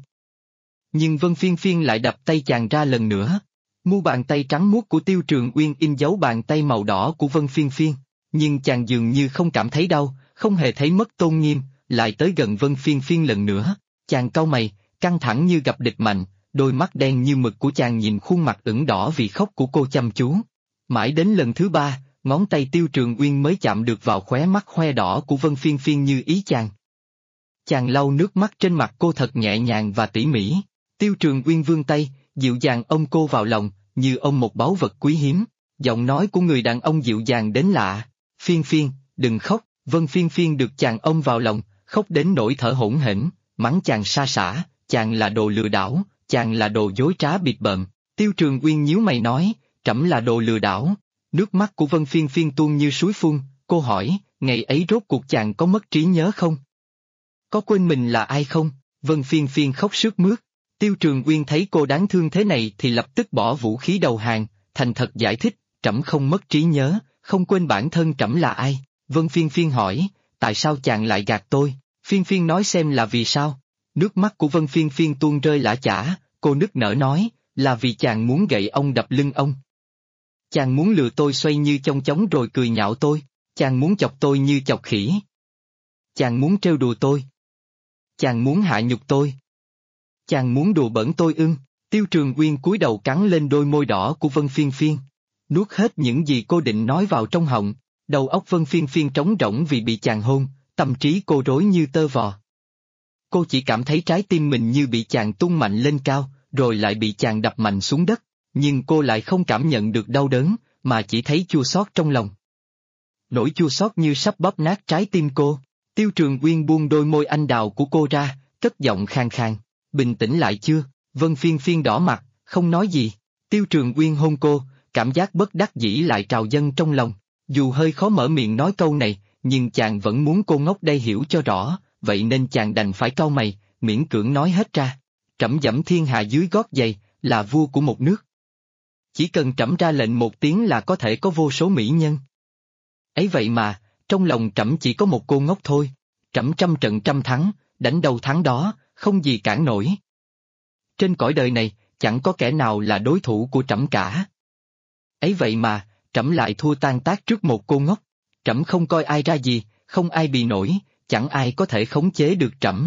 [SPEAKER 1] Nhưng Vân Phiên Phiên lại đập tay chàng ra lần nữa. Mu bàn tay trắng muốt của Tiêu Trường Uyên in dấu bàn tay màu đỏ của Vân Phiên Phiên, nhưng chàng dường như không cảm thấy đau, không hề thấy mất tôn nghiêm, lại tới gần Vân Phiên Phiên lần nữa. Chàng cau mày, căng thẳng như gặp địch mạnh, đôi mắt đen như mực của chàng nhìn khuôn mặt ửng đỏ vì khóc của cô chăm chú. Mãi đến lần thứ ba, ngón tay Tiêu Trường Uyên mới chạm được vào khóe mắt hoe đỏ của Vân Phiên Phiên như ý chàng. Chàng lau nước mắt trên mặt cô thật nhẹ nhàng và tỉ mỉ. Tiêu Trường Uyên vươn tay, dịu dàng ôm cô vào lòng, như ôm một báu vật quý hiếm. Giọng nói của người đàn ông dịu dàng đến lạ. Phiên Phiên, đừng khóc. Vân Phiên Phiên được chàng ôm vào lòng, khóc đến nỗi thở hổn hển, mắng chàng sa sả, chàng là đồ lừa đảo, chàng là đồ dối trá bịp bợm. Tiêu Trường Uyên nhíu mày nói, trẫm là đồ lừa đảo. Nước mắt của Vân Phiên Phiên tuôn như suối phun, cô hỏi, ngày ấy rốt cuộc chàng có mất trí nhớ không? Có quên mình là ai không? Vân Phiên Phiên khóc sướt mướt. Tiêu Trường Uyên thấy cô đáng thương thế này thì lập tức bỏ vũ khí đầu hàng, thành thật giải thích, trẫm không mất trí nhớ, không quên bản thân trẫm là ai. Vân Phiên Phiên hỏi, tại sao chàng lại gạt tôi? Phiên Phiên nói xem là vì sao? Nước mắt của Vân Phiên Phiên tuôn rơi lã chả, cô nức nở nói, là vì chàng muốn gậy ông đập lưng ông. Chàng muốn lừa tôi xoay như chong chóng rồi cười nhạo tôi, chàng muốn chọc tôi như chọc khỉ. Chàng muốn trêu đùa tôi. Chàng muốn hạ nhục tôi. Chàng muốn đùa bỡn tôi ưng. Tiêu Trường Uyên cúi đầu cắn lên đôi môi đỏ của Vân Phiên Phiên. Nuốt hết những gì cô định nói vào trong họng, đầu óc Vân Phiên Phiên trống rỗng vì bị chàng hôn, tâm trí cô rối như tơ vò. Cô chỉ cảm thấy trái tim mình như bị chàng tung mạnh lên cao, rồi lại bị chàng đập mạnh xuống đất, nhưng cô lại không cảm nhận được đau đớn, mà chỉ thấy chua xót trong lòng. Nỗi chua xót như sắp bóp nát trái tim cô. Tiêu Trường Uyên buông đôi môi anh đào của cô ra, cất giọng khàn khàn, bình tĩnh lại chưa? Vân Phiên Phiên đỏ mặt, không nói gì. Tiêu Trường Uyên hôn cô, cảm giác bất đắc dĩ lại trào dâng trong lòng. Dù hơi khó mở miệng nói câu này, nhưng chàng vẫn muốn cô ngốc đây hiểu cho rõ, vậy nên chàng đành phải cau mày, miễn cưỡng nói hết ra. Trẫm dẫm thiên hạ dưới gót giày, là vua của một nước. Chỉ cần trẫm ra lệnh một tiếng là có thể có vô số mỹ nhân. Ấy vậy mà, trong lòng trẫm chỉ có một cô ngốc thôi. Trẫm trăm trận trăm thắng, đánh đâu thắng đó, không gì cản nổi. Trên cõi đời này, chẳng có kẻ nào là đối thủ của trẫm cả. Ấy vậy mà, trẫm lại thua tan tác trước một cô ngốc. Trẫm không coi ai ra gì, không ai bị nổi, chẳng ai có thể khống chế được trẫm.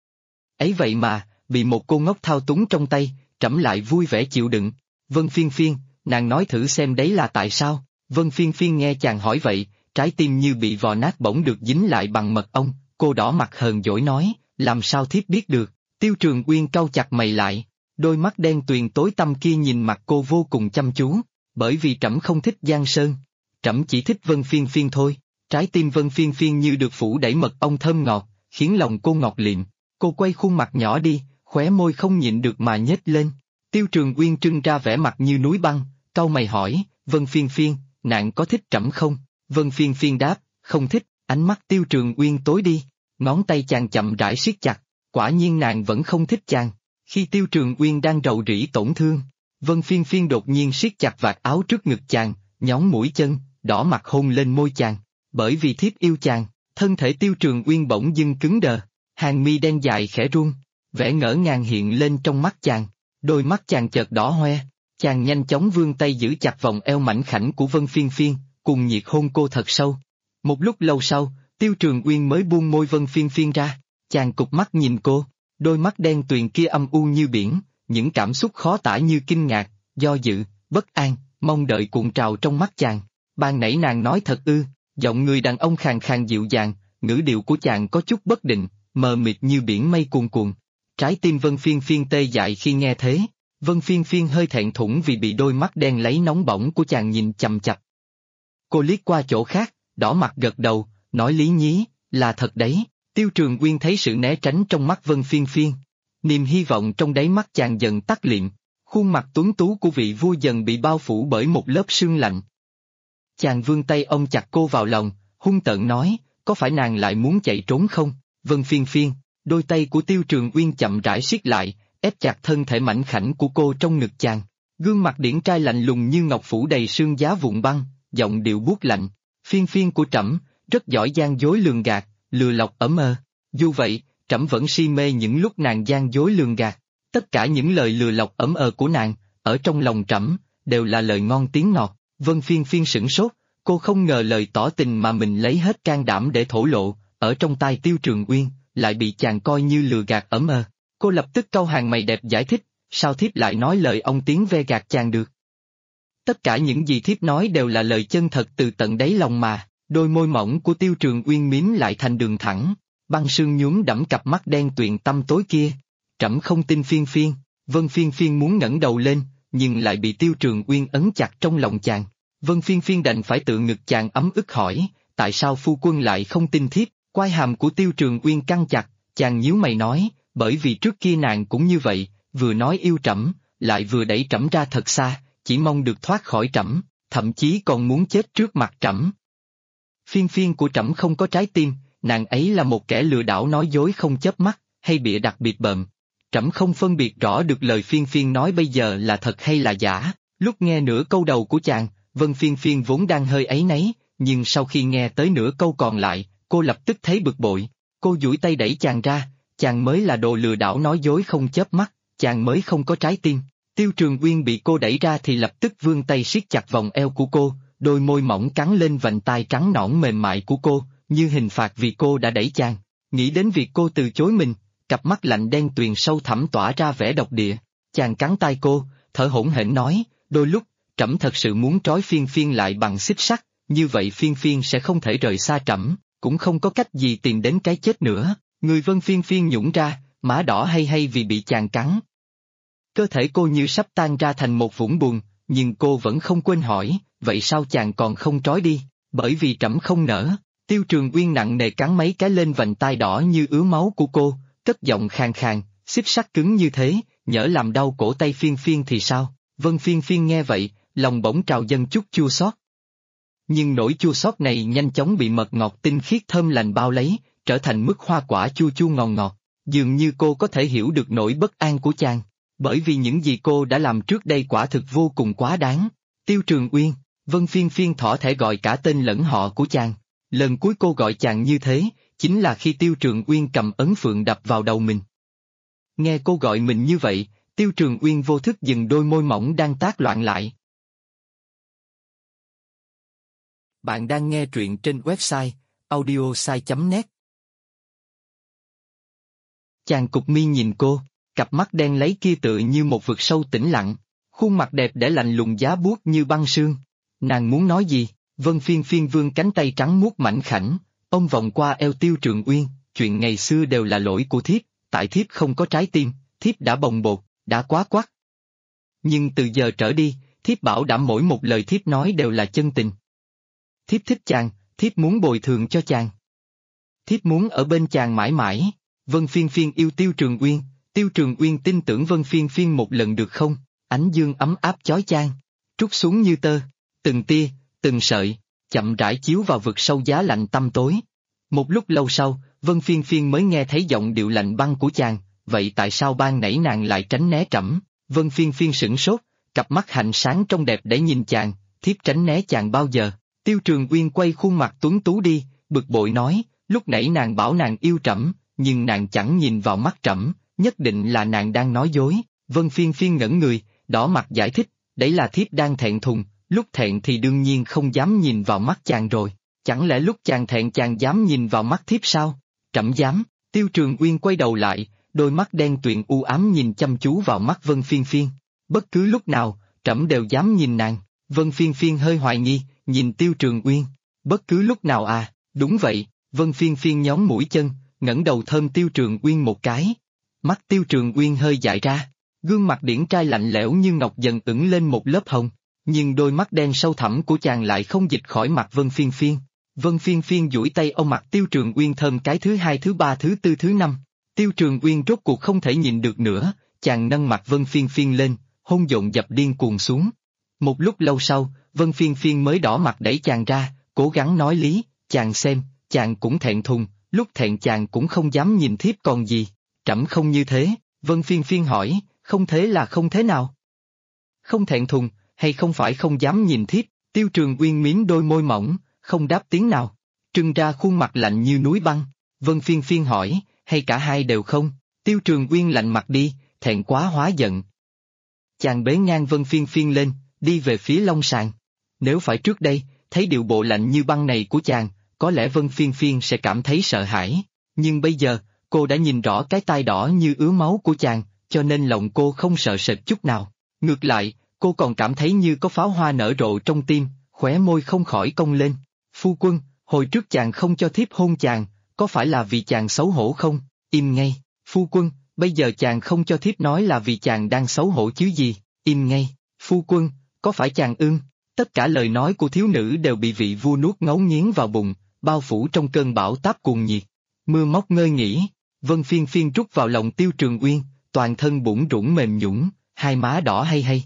[SPEAKER 1] Ấy vậy mà, bị một cô ngốc thao túng trong tay, trẫm lại vui vẻ chịu đựng. Vân Phiên Phiên, nàng nói thử xem đấy là tại sao? Vân Phiên Phiên nghe chàng hỏi vậy, trái tim như bị vò nát bỗng được dính lại bằng mật ong, cô đỏ mặt hờn dỗi nói, làm sao thiếp biết được? Tiêu Trường Uyên cau chặt mày lại, đôi mắt đen tuyền tối tăm kia nhìn mặt cô vô cùng chăm chú, bởi vì trẫm không thích Giang Sơn, trẫm chỉ thích Vân Phiên Phiên thôi. Trái tim Vân Phiên Phiên như được phủ đẩy mật ong thơm ngọt, khiến lòng cô ngọt lịm. Cô quay khuôn mặt nhỏ đi, khóe môi không nhịn được mà nhếch lên. Tiêu Trường Uyên trưng ra vẻ mặt như núi băng, cau mày hỏi, Vân Phiên Phiên, nàng có thích trẫm không? Vân Phiên Phiên đáp, không thích. Ánh mắt Tiêu Trường Uyên tối đi, ngón tay chàng chậm rãi siết chặt, quả nhiên nàng vẫn không thích chàng. Khi Tiêu Trường Uyên đang rầu rĩ tổn thương, Vân Phiên Phiên đột nhiên siết chặt vạt áo trước ngực chàng, nhón mũi chân, đỏ mặt hôn lên môi chàng. Bởi vì thiếp yêu chàng, thân thể Tiêu Trường Uyên bỗng dưng cứng đờ, hàng mi đen dài khẽ run, vẻ ngỡ ngàng hiện lên trong mắt chàng, đôi mắt chàng chợt đỏ hoe, chàng nhanh chóng vươn tay giữ chặt vòng eo mảnh khảnh của Vân Phiên Phiên, cùng nhiệt hôn cô thật sâu. Một lúc lâu sau, Tiêu Trường Uyên mới buông môi Vân Phiên Phiên ra, chàng cụp mắt nhìn cô, đôi mắt đen tuyền kia âm u như biển, những cảm xúc khó tả như kinh ngạc, do dự, bất an, mong đợi cuộn trào trong mắt chàng. Ban nãy nàng nói thật ư? Giọng người đàn ông khàn khàn dịu dàng, ngữ điệu của chàng có chút bất định, mờ mịt như biển mây cuồn cuộn. Trái tim Vân Phiên Phiên tê dại khi nghe thế, Vân Phiên Phiên hơi thẹn thùng vì bị đôi mắt đen lấy nóng bỏng của chàng nhìn chằm chằm. Cô liếc qua chỗ khác, đỏ mặt gật đầu, nói lý nhí, là thật đấy. Tiêu Trường Uyên thấy sự né tránh trong mắt Vân Phiên Phiên, niềm hy vọng trong đáy mắt chàng dần tắt liệm, khuôn mặt tuấn tú của vị vua dần bị bao phủ bởi một lớp sương lạnh. Chàng vươn tay ôm chặt cô vào lòng, hung tợn nói, có phải nàng lại muốn chạy trốn không? Vân Phiên Phiên, đôi tay của Tiêu Trường Uyên chậm rãi siết lại, ép chặt thân thể mảnh khảnh của cô trong ngực chàng. Gương mặt điển trai lạnh lùng như ngọc phủ đầy sương giá vụn băng, giọng điệu buốt lạnh. Phiên Phiên của trẫm rất giỏi gian dối lường gạt, lừa lọc ẩn mơ. Dù vậy, trẫm vẫn si mê những lúc nàng gian dối lường gạt. Tất cả những lời lừa lọc ẩn của nàng, ở trong lòng trẫm đều là lời ngon tiếng ngọt. Vân Phiên Phiên sửng sốt, cô không ngờ lời tỏ tình mà mình lấy hết can đảm để thổ lộ, ở trong tai Tiêu Trường Uyên, lại bị chàng coi như lừa gạt ẩn mơ. Cô lập tức cau hàng mày đẹp giải thích, sao thiếp lại nói lời ông tiếng ve gạt chàng được? Tất cả những gì thiếp nói đều là lời chân thật từ tận đáy lòng mà. Đôi môi mỏng của Tiêu Trường Uyên mím lại thành đường thẳng, băng sương nhuốm đẫm cặp mắt đen tuyền tăm tối kia. Trẫm không tin Phiên Phiên. Vân Phiên Phiên muốn ngẩng đầu lên, nhưng lại bị Tiêu Trường Uyên ấn chặt trong lòng chàng. Vân Phiên Phiên đành phải tự ngực chàng ấm ức hỏi, tại sao phu quân lại không tin thiếp? Quai hàm của Tiêu Trường Uyên căng chặt, chàng nhíu mày nói, bởi vì trước kia nàng cũng như vậy, vừa nói yêu trẫm, lại vừa đẩy trẫm ra thật xa, chỉ mong được thoát khỏi trẫm, thậm chí còn muốn chết trước mặt trẫm. Phiên Phiên của trẫm không có trái tim, nàng ấy là một kẻ lừa đảo nói dối không chớp mắt, hay bịa đặt biệt bợm. Trẫm không phân biệt rõ được lời Phiên Phiên nói bây giờ là thật hay là giả. Lúc nghe nửa câu đầu của chàng, Vân Phiên Phiên vốn đang hơi áy náy, nhưng sau khi nghe tới nửa câu còn lại, cô lập tức thấy bực bội. Cô duỗi tay đẩy chàng ra, chàng mới là đồ lừa đảo nói dối không chớp mắt, chàng mới không có trái tim. Tiêu Trường Uyên bị cô đẩy ra thì lập tức vươn tay siết chặt vòng eo của cô, đôi môi mỏng cắn lên vành tai trắng nõn mềm mại của cô, như hình phạt vì cô đã đẩy chàng. Nghĩ đến việc cô từ chối mình, cặp mắt lạnh đen tuyền sâu thẳm tỏa ra vẻ độc địa. Chàng cắn tai cô, thở hổn hển nói, đôi lúc, trẫm thật sự muốn trói Phiên Phiên lại bằng xích sắt, như vậy Phiên Phiên sẽ không thể rời xa trẫm, cũng không có cách gì tìm đến cái chết nữa. Người Vân Phiên Phiên nhũn ra, má đỏ hay vì bị chàng cắn. Cơ thể cô như sắp tan ra thành một vũng bùn, nhưng cô vẫn không quên hỏi, vậy sao chàng còn không trói đi? Bởi vì trẫm không nỡ. Tiêu Trường Uyên nặng nề cắn mấy cái lên vành tai đỏ như ứa máu của cô, cất giọng khàn khàn, xích sắt cứng như thế, nhỡ làm đau cổ tay Phiên Phiên thì sao? Vân Phiên Phiên nghe vậy, lòng bỗng trào dâng chút chua xót. Nhưng nỗi chua xót này nhanh chóng bị mật ngọt tinh khiết thơm lành bao lấy, trở thành mức hoa quả chua chua ngọt ngọt. Dường như cô có thể hiểu được nỗi bất an của chàng, bởi vì những gì cô đã làm trước đây quả thực vô cùng quá đáng. Tiêu Trường Uyên, Vân Phiên Phiên thỏ thẻ gọi cả tên lẫn họ của chàng. Lần cuối cô gọi chàng như thế, chính là khi Tiêu Trường Uyên cầm ấn phượng đập vào đầu mình. Nghe cô gọi mình như vậy, Tiêu Trường Uyên vô thức dừng đôi môi mỏng đang tác loạn lại. Bạn đang nghe truyện trên website audiosai.net. Chàng cụp mi nhìn cô, cặp mắt đen lấy kia tựa như một vực sâu tĩnh lặng, khuôn mặt đẹp để lạnh lùng giá buốt như băng sương. Nàng muốn nói gì? Vân Phiên Phiên vươn cánh tay trắng muốt mảnh khảnh, ôm vòng qua eo Tiêu Trường Uyên, chuyện ngày xưa đều là lỗi của thiếp, tại thiếp không có trái tim, thiếp đã bồng bột, đã quá quắt. Nhưng từ giờ trở đi, thiếp bảo đảm mỗi một lời thiếp nói đều là chân tình. Thiếp thích chàng, thiếp muốn bồi thường cho chàng. Thiếp muốn ở bên chàng mãi mãi. Vân Phiên Phiên yêu Tiêu Trường Uyên, Tiêu Trường Uyên tin tưởng Vân Phiên Phiên một lần được không? Ánh dương ấm áp chói chang, trút xuống như tơ, từng tia, từng sợi, chậm rãi chiếu vào vực sâu giá lạnh tăm tối. Một lúc lâu sau, Vân Phiên Phiên mới nghe thấy giọng điệu lạnh băng của chàng, vậy tại sao ban nãy nàng lại tránh né trẫm? Vân Phiên Phiên sửng sốt, cặp mắt hạnh sáng trong đẹp để nhìn chàng, thiếp tránh né chàng bao giờ? Tiêu Trường Uyên quay khuôn mặt tuấn tú đi, bực bội nói, lúc nãy nàng bảo nàng yêu trẫm, nhưng nàng chẳng nhìn vào mắt trẫm, nhất định là nàng đang nói dối. Vân Phiên Phiên ngẩn người, đỏ mặt giải thích, đấy là thiếp đang thẹn thùng, lúc thẹn thì đương nhiên không dám nhìn vào mắt chàng rồi, chẳng lẽ lúc chàng thẹn chàng dám nhìn vào mắt thiếp sao? Trẫm dám. Tiêu Trường Uyên quay đầu lại, đôi mắt đen tuyền u ám nhìn chăm chú vào mắt Vân Phiên Phiên. Bất cứ lúc nào, trẫm đều dám nhìn nàng. Vân Phiên Phiên hơi hoài nghi, nhìn Tiêu Trường Uyên. Bất cứ lúc nào à? Đúng vậy. Vân Phiên Phiên nhón mũi chân, ngẩng đầu thơm Tiêu Trường Uyên một cái. Mắt Tiêu Trường Uyên hơi dại ra, gương mặt điển trai lạnh lẽo như ngọc dần ửng lên một lớp hồng, nhưng đôi mắt đen sâu thẳm của chàng lại không dịch khỏi mặt Vân Phiên Phiên. Vân Phiên Phiên duỗi tay ôm mặt Tiêu Trường Uyên thơm cái thứ hai, thứ ba, thứ tư, thứ năm. Tiêu Trường Uyên rốt cuộc không thể nhịn được nữa, chàng nâng mặt Vân Phiên Phiên lên, hôn dồn dập điên cuồng xuống. Một lúc lâu sau, Vân Phiên Phiên mới đỏ mặt đẩy chàng ra, cố gắng nói lý, chàng chàng cũng thẹn thùng, lúc thẹn chàng cũng không dám nhìn thiếp còn gì. Trẫm không như thế. Vân Phiên Phiên hỏi, không thế là không thế nào? Không thẹn thùng, hay không phải không dám nhìn thiếp? Tiêu Trường Uyên mím đôi môi mỏng, không đáp tiếng nào. Trưng ra khuôn mặt lạnh như núi băng. Vân Phiên Phiên hỏi, hay cả hai đều không? Tiêu Trường Uyên lạnh mặt đi, thẹn quá hóa giận. Chàng bế ngang Vân Phiên Phiên lên, đi về phía Long Sàng. Nếu phải trước đây, thấy điệu bộ lạnh như băng này của chàng, có lẽ Vân Phiên Phiên sẽ cảm thấy sợ hãi. Nhưng bây giờ, cô đã nhìn rõ cái tai đỏ như ứa máu của chàng, cho nên lòng cô không sợ sệt chút nào. Ngược lại, cô còn cảm thấy như có pháo hoa nở rộ trong tim, khóe môi không khỏi cong lên. Phu quân, hồi trước chàng không cho thiếp hôn chàng, có phải là vì chàng xấu hổ không? Im ngay, phu quân, bây giờ chàng không cho thiếp nói là vì chàng đang xấu hổ chứ gì, im ngay, phu quân, có phải chàng ưng? Tất cả lời nói của thiếu nữ đều bị vị vua nuốt ngấu nghiến vào bụng, bao phủ trong cơn bão táp cuồng nhiệt. Mưa móc ngơi nghỉ, Vân Phiên Phiên trút vào lòng Tiêu Trường Uyên, toàn thân bủn rủn mềm nhũn, hai má đỏ hay hay.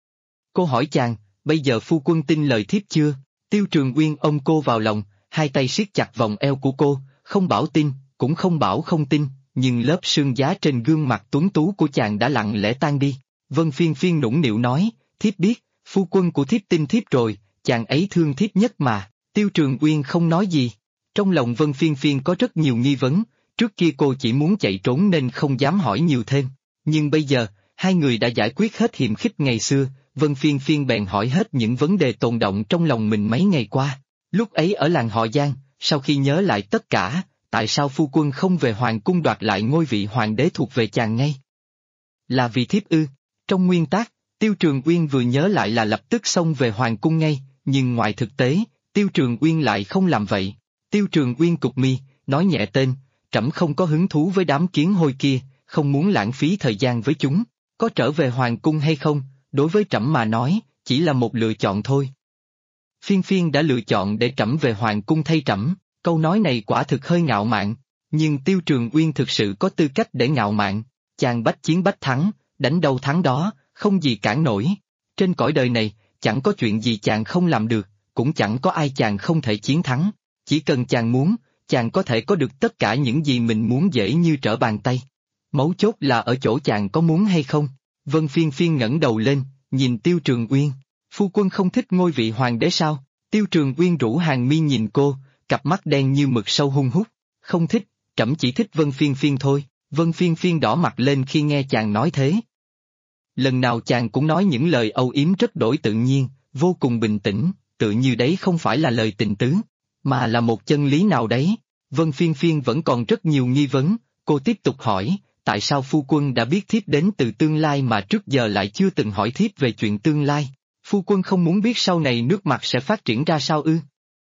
[SPEAKER 1] Cô hỏi chàng, bây giờ phu quân tin lời thiếp chưa? Tiêu Trường Uyên ôm cô vào lòng, hai tay siết chặt vòng eo của cô, không bảo tin, cũng không bảo không tin, nhưng lớp sương giá trên gương mặt tuấn tú của chàng đã lặng lẽ tan đi. Vân Phiên Phiên nũng nịu nói, thiếp biết, phu quân của thiếp tin thiếp rồi, chàng ấy thương thiếp nhất mà. Tiêu Trường Uyên không nói gì. Trong lòng Vân Phiên Phiên có rất nhiều nghi vấn, trước kia cô chỉ muốn chạy trốn nên không dám hỏi nhiều thêm. Nhưng bây giờ, hai người đã giải quyết hết hiềm khích ngày xưa, Vân Phiên Phiên bèn hỏi hết những vấn đề tồn đọng trong lòng mình mấy ngày qua. Lúc ấy ở làng họ Giang, sau khi nhớ lại tất cả, tại sao phu quân không về hoàng cung đoạt lại ngôi vị hoàng đế thuộc về chàng ngay? Là vì thiếp ư? Trong nguyên tắc, Tiêu Trường Uyên vừa nhớ lại là lập tức xông về hoàng cung ngay, nhưng ngoài thực tế, Tiêu Trường Uyên lại không làm vậy. Tiêu Trường Uyên cụp mi, nói nhẹ tên, trẫm không có hứng thú với đám kiến hôi kia, không muốn lãng phí thời gian với chúng. Có trở về hoàng cung hay không, đối với trẫm mà nói, chỉ là một lựa chọn thôi. Phiên Phiên đã lựa chọn để trẫm về hoàng cung thay trẫm, câu nói này quả thực hơi ngạo mạn, nhưng Tiêu Trường Uyên thực sự có tư cách để ngạo mạn, chàng bách chiến bách thắng, đánh đâu thắng đó, không gì cản nổi. Trên cõi đời này, chẳng có chuyện gì chàng không làm được, cũng chẳng có ai chàng không thể chiến thắng. Chỉ cần chàng muốn, chàng có thể có được tất cả những gì mình muốn dễ như trở bàn tay. Mấu chốt là ở chỗ chàng có muốn hay không. Vân Phiên Phiên ngẩng đầu lên, nhìn Tiêu Trường Uyên. Phu quân không thích ngôi vị hoàng đế sao? Tiêu Trường Uyên rũ hàng mi nhìn cô, cặp mắt đen như mực sâu hun hút. Không thích, trẫm chỉ thích Vân Phiên Phiên thôi. Vân Phiên Phiên đỏ mặt lên khi nghe chàng nói thế. Lần nào chàng cũng nói những lời âu yếm rất đổi tự nhiên, vô cùng bình tĩnh, tự như đấy không phải là lời tình tứ, mà là một chân lý nào đấy. Vân Phiên Phiên vẫn còn rất nhiều nghi vấn, cô tiếp tục hỏi, tại sao phu quân đã biết thiếp đến từ tương lai mà trước giờ lại chưa từng hỏi thiếp về chuyện tương lai? Phu quân không muốn biết sau này nước mặt sẽ phát triển ra sao ư?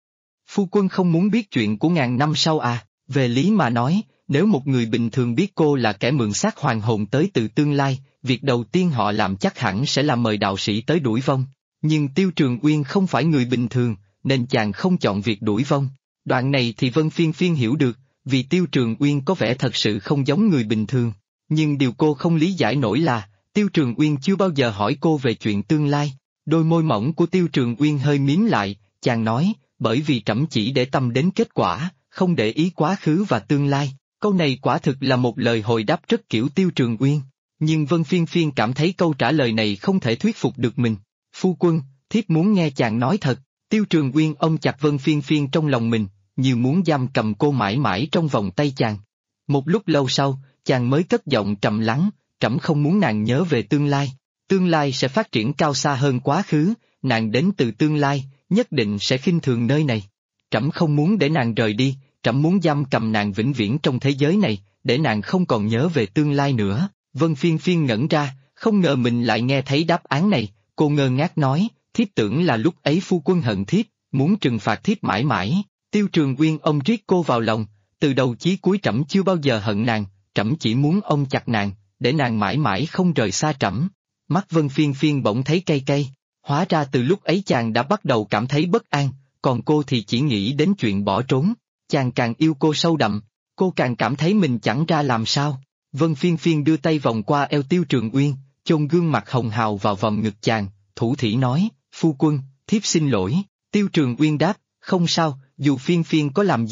[SPEAKER 1] Phu quân không muốn biết chuyện của ngàn năm sau à? Về lý mà nói, nếu một người bình thường biết cô là kẻ mượn xác hoàng hồn tới từ tương lai, việc đầu tiên họ làm chắc hẳn sẽ là mời đạo sĩ tới đuổi vong. Nhưng Tiêu Trường Uyên không phải người bình thường, nên chàng không chọn việc đuổi vong. Đoạn này thì Vân Phiên Phiên hiểu được, vì Tiêu Trường Uyên có vẻ thật sự không giống người bình thường. Nhưng điều cô không lý giải nổi là, Tiêu Trường Uyên chưa bao giờ hỏi cô về chuyện tương lai. Đôi môi mỏng của Tiêu Trường Uyên hơi mím lại, chàng nói, bởi vì trẫm chỉ để tâm đến kết quả, không để ý quá khứ và tương lai. Câu này quả thực là một lời hồi đáp rất kiểu Tiêu Trường Uyên. Nhưng Vân Phiên Phiên cảm thấy câu trả lời này không thể thuyết phục được mình. Phu quân, thiếp muốn nghe chàng nói thật. Tiêu Trường Uyên ôm chặt Vân Phiên Phiên trong lòng mình, như muốn giam cầm cô mãi mãi trong vòng tay chàng. Một lúc lâu sau, chàng mới cất giọng trầm lắng, trẫm không muốn nàng nhớ về tương lai. Tương lai sẽ phát triển cao xa hơn quá khứ, nàng đến từ tương lai, nhất định sẽ khinh thường nơi này. Trẫm không muốn để nàng rời đi, trẫm muốn giam cầm nàng vĩnh viễn trong thế giới này, để nàng không còn nhớ về tương lai nữa. Vân Phiên Phiên ngẩn ra, không ngờ mình lại nghe thấy đáp án này, cô ngơ ngác nói, thiếp tưởng là lúc ấy phu quân hận thiếp, muốn trừng phạt thiếp mãi mãi. Tiêu Trường Uyên ôm riết cô vào lòng, từ đầu chí cuối trẫm chưa bao giờ hận nàng, trẫm chỉ muốn ôm chặt nàng, để nàng mãi mãi không rời xa trẫm. Mắt Vân Phiên Phiên bỗng thấy cay cay, hóa ra từ lúc ấy chàng đã bắt đầu cảm thấy bất an, còn cô thì chỉ nghĩ đến chuyện bỏ trốn. Chàng càng yêu cô sâu đậm, cô càng cảm thấy mình chẳng ra làm sao. Vân Phiên Phiên đưa tay vòng qua eo Tiêu Trường Uyên, chôn gương mặt hồng hào vào vòng ngực chàng, thủ thỉ nói, phu quân, thiếp xin lỗi. Tiêu Trường Uyên đáp, không sao, dù Phiên Phiên có làm gì,